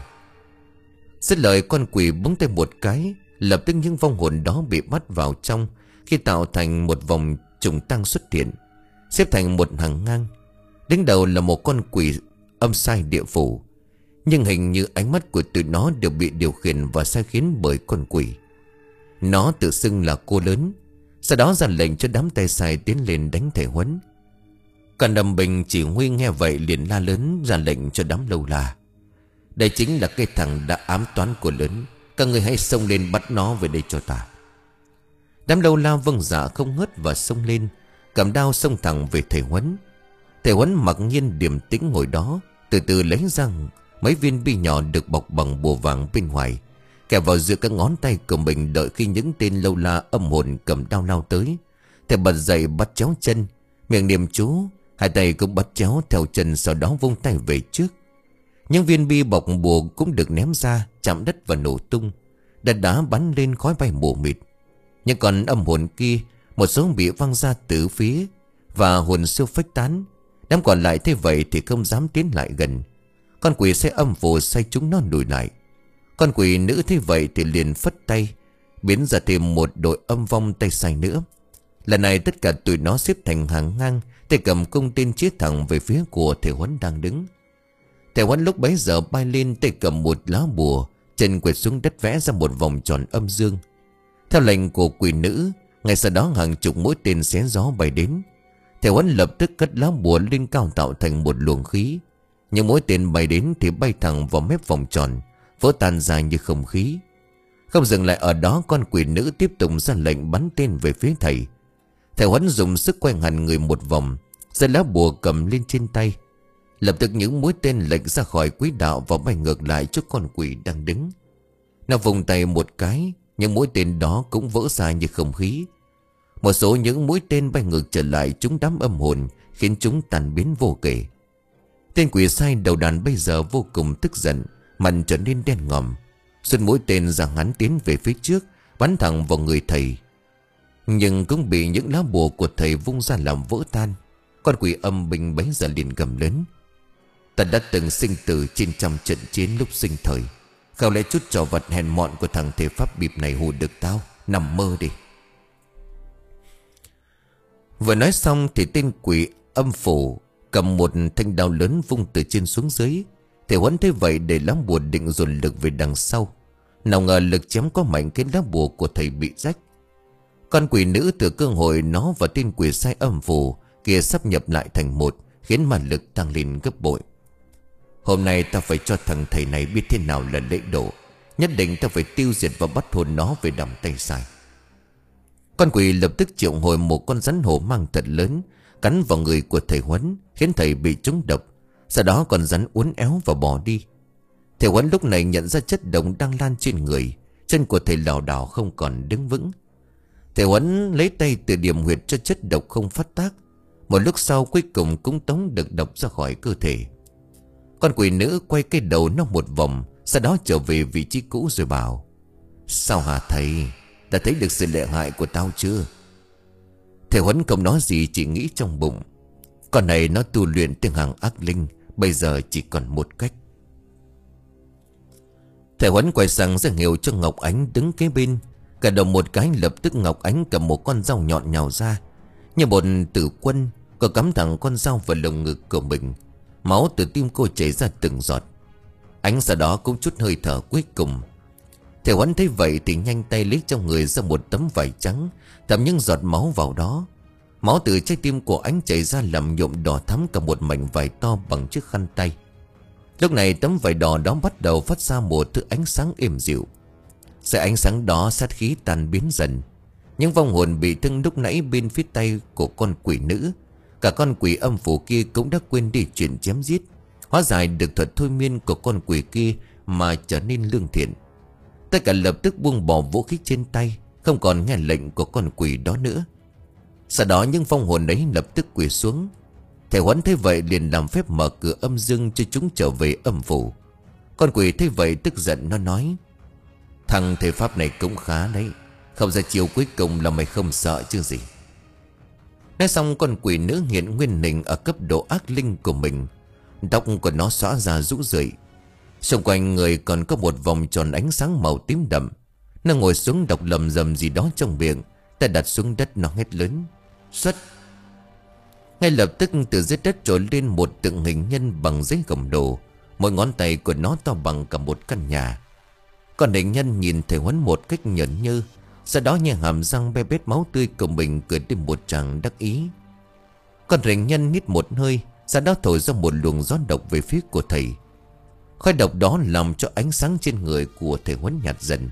A: Dứt lời, con quỷ búng tay một cái, lập tức những vong hồn đó bị bắt vào trong, khi tạo thành một vòng trùng tăng xuất hiện, xếp thành một hàng ngang. Đứng đầu là một con quỷ âm sai địa phủ, nhưng hình như ánh mắt của tụi nó đều bị điều khiển và sai khiến bởi con quỷ. Nó tự xưng là cô lớn, sau đó ra lệnh cho đám tay sai tiến lên đánh thầy Huấn. Còn Đầm Bình chỉ huy nghe vậy liền la lớn ra lệnh cho đám lâu la: đây chính là cái thằng đã ám toán cô lớn, các người hãy xông lên bắt nó về đây cho ta. Đám lâu la vâng dạ không ngớt và xông lên, cầm đao xông thẳng về thầy Huấn. Thầy Huấn mặc nhiên điềm tĩnh ngồi đó, từ từ lấy ra mấy viên bi nhỏ được bọc bằng bùa vàng bên ngoài, kẹp vào giữa các ngón tay của mình. Đợi khi những tên lâu la âm hồn cầm đao lao tới, thầy bật dậy bắt chéo chân, miệng niệm chú, hai tay cũng bắt chéo theo chân, sau đó vung tay về trước. Những viên bi bọc bùa cũng được ném ra, chạm đất và nổ tung. Đất đá bắn lên khói bay mù mịt. Nhưng còn âm hồn kia, một số bị văng ra từ phía và hồn siêu phách tán. Đám còn lại thế vậy thì không dám tiến lại gần. Con quỷ sẽ âm phù sai chúng nó lùi lại. Con quỷ nữ thế vậy thì liền phất tay, biến ra thêm một đội âm vong tay sai nữa. Lần này tất cả tụi nó xếp thành hàng ngang, tay cầm cung tên chĩa thẳng về phía của thầy Huấn đang đứng. Thầy Huấn lúc bấy giờ bay lên, tay cầm một lá bùa, chân quệt xuống đất vẽ ra một vòng tròn âm dương. Theo lệnh của quỷ nữ, ngay sau đó hàng chục mũi tên xé gió bay đến. Thầy Huấn lập tức cất lá bùa lên cao tạo thành một luồng khí. Những mũi tên bay đến thì bay thẳng vào mép vòng tròn, vỡ tan ra như không khí. Không dừng lại ở đó, con quỷ nữ tiếp tục ra lệnh bắn tên về phía thầy. Thầy Huấn dùng sức quay hẳn người một vòng, giơ lá bùa cầm lên trên tay. Lập tức những mũi tên lệch ra khỏi quỹ đạo và bay ngược lại trước con quỷ đang đứng. Nó vùng tay một cái, những mũi tên đó cũng vỡ ra như không khí. Một số những mũi tên bay ngược trở lại trúng đám âm hồn, khiến chúng tan biến vô kể. Tên quỷ sai đầu đàn bây giờ vô cùng tức giận, mặt trở nên đen ngòm. Xuân mũi tên ra hắn tiến về phía trước, bắn thẳng vào người thầy, nhưng cũng bị những lá bùa của thầy vung ra làm vỡ tan. Con quỷ âm binh bấy giờ liền gầm lớn: ta đã từng sinh tử trên trăm trận chiến lúc sinh thời, không lẽ chút trò vật hèn mọn của thằng thể pháp bịp này hù được tao? Nằm mơ đi. Vừa nói xong thì tên quỷ âm phủ cầm một thanh đao lớn vung từ trên xuống dưới. Thầy Huấn thấy vậy để lá bùa định dồn lực về đằng sau, nào ngờ lực chém có mạnh khiến lá bùa của thầy bị rách. Con quỷ nữ từ cơ hội nó và tên quỷ sai âm phủ kia sắp nhập lại thành một, khiến mà lực tăng lên gấp bội. Hôm nay ta phải cho thằng thầy này biết thế nào là lễ độ. Nhất định ta phải tiêu diệt và bắt hồn nó về đầm tay sai. Con quỷ lập tức triệu hồi một con rắn hổ mang thật lớn, cắn vào người của thầy Huấn, khiến thầy bị trúng độc. Sau đó con rắn uốn éo và bỏ đi. Thầy Huấn lúc này nhận ra chất độc đang lan trên người. Chân của thầy lảo đảo không còn đứng vững. Thầy Huấn lấy tay từ điểm huyệt cho chất độc không phát tác. Một lúc sau cuối cùng cũng tống được độc ra khỏi cơ thể. Con quỷ nữ quay cái đầu nó một vòng, sau đó trở về vị trí cũ rồi bảo: sao hả thầy? Đã thấy được sự lợi hại của tao chưa? Thầy Huấn không nói gì, chỉ nghĩ trong bụng: con này nó tu luyện tiếng hàng ác linh, bây giờ chỉ còn một cách. Thầy Huấn quay sang ra hiệu cho Ngọc Ánh đứng kế bên. Cả đầu một cái, lập tức Ngọc Ánh cầm một con dao nhọn nhào ra, như một tử quân. Cô cắm thẳng con dao vào lồng ngực của mình. Máu từ tim cô chảy ra từng giọt. Ánh sau đó cũng chút hơi thở cuối cùng. Thầy Huấn thấy vậy thì nhanh tay lấy trong người ra một tấm vải trắng, thấm những giọt máu vào đó. Máu từ trái tim của Ánh chảy ra làm nhuộm đỏ thắm cả một mảnh vải to bằng chiếc khăn tay. Lúc này tấm vải đỏ đó bắt đầu phát ra một thứ ánh sáng êm dịu. Sợi ánh sáng đó sát khí tan biến dần. Những vong hồn bị thương lúc nãy bên phía tay của con quỷ nữ, cả con quỷ âm phủ kia cũng đã quên đi chuyện chém giết, hóa giải được thuật thôi miên của con quỷ kia mà trở nên lương thiện. Tất cả lập tức buông bỏ vũ khí trên tay, không còn nghe lệnh của con quỷ đó nữa. Sau đó những vong hồn ấy lập tức quỳ xuống. Thầy Huấn thấy vậy liền làm phép mở cửa âm dương cho chúng trở về âm phủ. Con quỷ thấy vậy tức giận, nó nói: thằng thầy pháp này cũng khá đấy, không ra chiều cuối cùng là mày không sợ chứ gì. Nói xong con quỷ nữ hiện nguyên hình ở cấp độ ác linh của mình. Tóc của nó xõa ra rũ rượi. Xung quanh người còn có một vòng tròn ánh sáng màu tím đậm. Nó ngồi xuống đọc lầm rầm gì đó trong miệng. Ta đặt xuống đất nó hét lớn: xuất. Ngay lập tức từ dưới đất trồi lên một tượng hình nhân bằng giấy gầm đồ. Mỗi ngón tay của nó to bằng cả một căn nhà. Còn hình nhân nhìn thầy Huấn một cách nhẫn nhơ, sau đó như hàm răng be bết máu tươi của mình cười đến một tràng đắc ý. Còn hình nhân hít một hơi, sau đó thổi ra một luồng gió độc về phía của thầy. Khói độc đó làm cho ánh sáng trên người của thầy Huấn nhạt dần.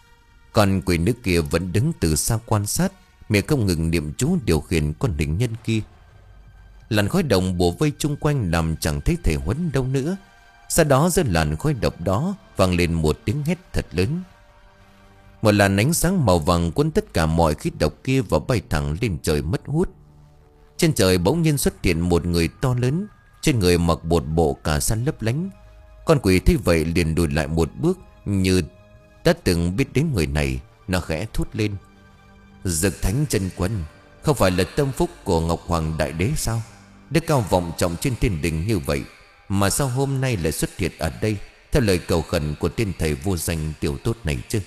A: Còn quỷ nữ kia vẫn đứng từ xa quan sát, miệng không ngừng niệm chú điều khiển con hình nhân kia. Làn khói đồng bủa vây chung quanh làm chẳng thấy thầy Huấn đâu nữa. Sau đó giữa làn khói độc đó vang lên một tiếng hét thật lớn. Một làn ánh sáng màu vàng cuốn tất cả mọi khí độc kia và bay thẳng lên trời mất hút. Trên trời bỗng nhiên xuất hiện một người to lớn, trên người mặc một bộ cà sa lấp lánh. Con quỷ thấy vậy liền lùi lại một bước, như đã từng biết đến người này. Nó khẽ thốt lên: Dực Thánh Chân Quân, không phải là tâm phúc của Ngọc Hoàng Đại Đế sao? Đức cao vọng trọng trên thiên đình như vậy, mà sao hôm nay lại xuất hiện ở đây theo lời cầu khẩn của tên thầy vô danh tiểu tốt này chứ?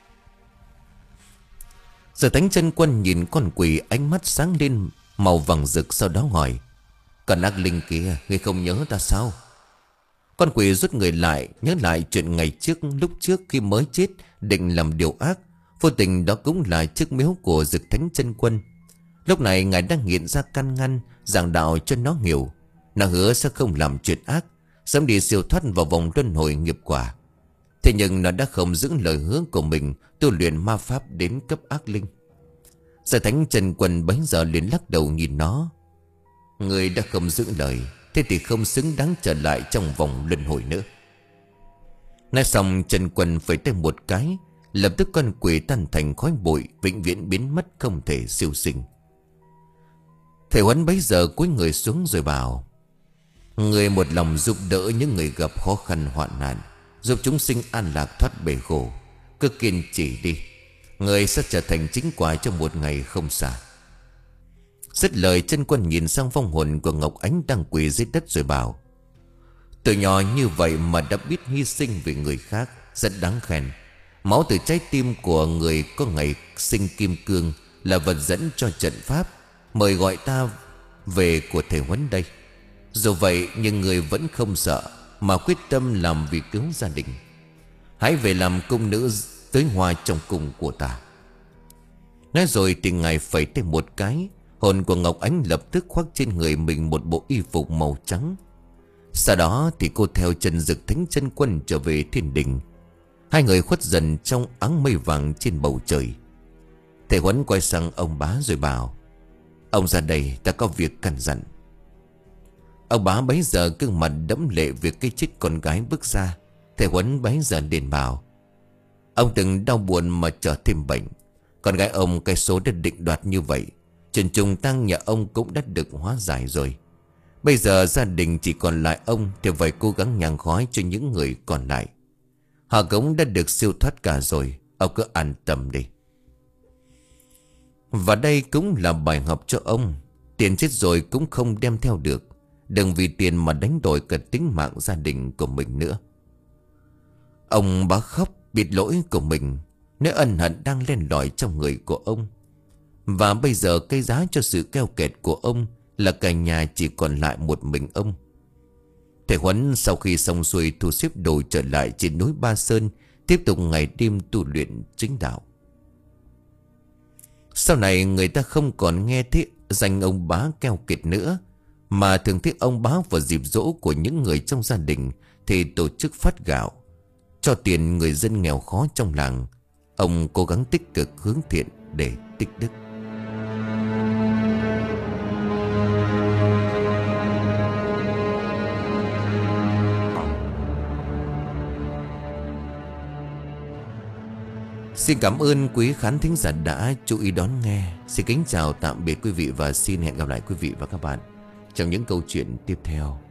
A: Dực Thánh Chân Quân nhìn con quỷ, ánh mắt sáng lên màu vàng rực, sau đó hỏi: Còn ác linh kia, ngươi không nhớ ta sao? Con quỷ rút người lại, nhớ lại chuyện ngày trước, lúc trước khi mới chết định làm điều ác. Vô tình đó cũng là chiếc miếu của Dực Thánh Chân Quân. Lúc này ngài đang nghiện ra can ngăn, giảng đạo cho nó hiểu. Nó hứa sẽ không làm chuyện ác, sớm đi siêu thoát vào vòng luân hồi nghiệp quả. Thế nhưng nó đã không giữ lời hứa của mình, tu luyện ma pháp đến cấp ác linh. Dực Thánh Chân Quân bấy giờ liền lắc đầu nhìn nó: Người đã không giữ lời, thế thì không xứng đáng trở lại trong vòng luân hồi nữa. Nói xong Chân Quân phẩy tay một cái, lập tức con quỷ tan thành khói bụi, vĩnh viễn biến mất không thể siêu sinh. Thầy Huấn bấy giờ cúi người xuống rồi bảo: Người một lòng giúp đỡ những người gặp khó khăn hoạn nạn, giúp chúng sinh an lạc thoát bể khổ, cứ kiên trì đi, người sẽ trở thành chính quả trong một ngày không xa. Dứt lời Chân Quân nhìn sang vong hồn của Ngọc Ánh đang quỳ dưới đất rồi bảo: Từ nhỏ như vậy mà đã biết hy sinh vì người khác, rất đáng khen. Máu từ trái tim của người có ngày sinh kim cương là vật dẫn cho trận pháp. Mời gọi ta về của thầy Huấn đây. Dù vậy nhưng người vẫn không sợ, mà quyết tâm làm vì cứu gia đình. Hãy về làm cung nữ tới hoa trong cung của ta. Nói rồi thì ngài phẩy tay một cái, hồn của Ngọc Ánh lập tức khoác trên người mình một bộ y phục màu trắng. Sau đó thì cô theo chân Dực Thánh Chân Quân trở về thiên đình. Hai người khuất dần trong áng mây vàng trên bầu trời. Thầy Huấn quay sang ông bá rồi bảo: Ông ra đây, ta có việc căn dặn. Ông bá bấy giờ gương mặt đẫm lệ việc cái chết con gái bước ra. Thầy Huấn bấy giờ liền bảo: Ông từng đau buồn mà trở thêm bệnh. Con gái ông cái số đã định đoạt như vậy, chuyện trùng tang nhà ông cũng đã được hóa giải rồi. Bây giờ gia đình chỉ còn lại ông, thì phải cố gắng nhang khói cho những người còn lại. Họ cũng đã được siêu thoát cả rồi, ông cứ an tâm đi. Và đây cũng là bài học cho ông. Tiền chết rồi cũng không đem theo được. Đừng vì tiền mà đánh đổi cả tính mạng gia đình của mình nữa. Ông bá khóc biết lỗi của mình, nỗi ân hận đang len lỏi trong người của ông. Và bây giờ cái giá cho sự keo kiệt của ông là cả nhà chỉ còn lại một mình ông. Thầy Huấn sau khi xong xuôi thu xếp đồ trở lại trên núi Ba Sơn, tiếp tục ngày đêm tu luyện chính đạo. Sau này người ta không còn nghe thấy danh ông bá keo kiệt nữa, mà thường thấy ông bá vào dịp dỗ của những người trong gia đình thì tổ chức phát gạo, cho tiền người dân nghèo khó trong làng. Ông cố gắng tích cực hướng thiện để tích đức. Xin cảm ơn quý khán thính giả đã chú ý đón nghe. Xin kính chào tạm biệt quý vị và xin hẹn gặp lại quý vị và các bạn trong những câu chuyện tiếp theo.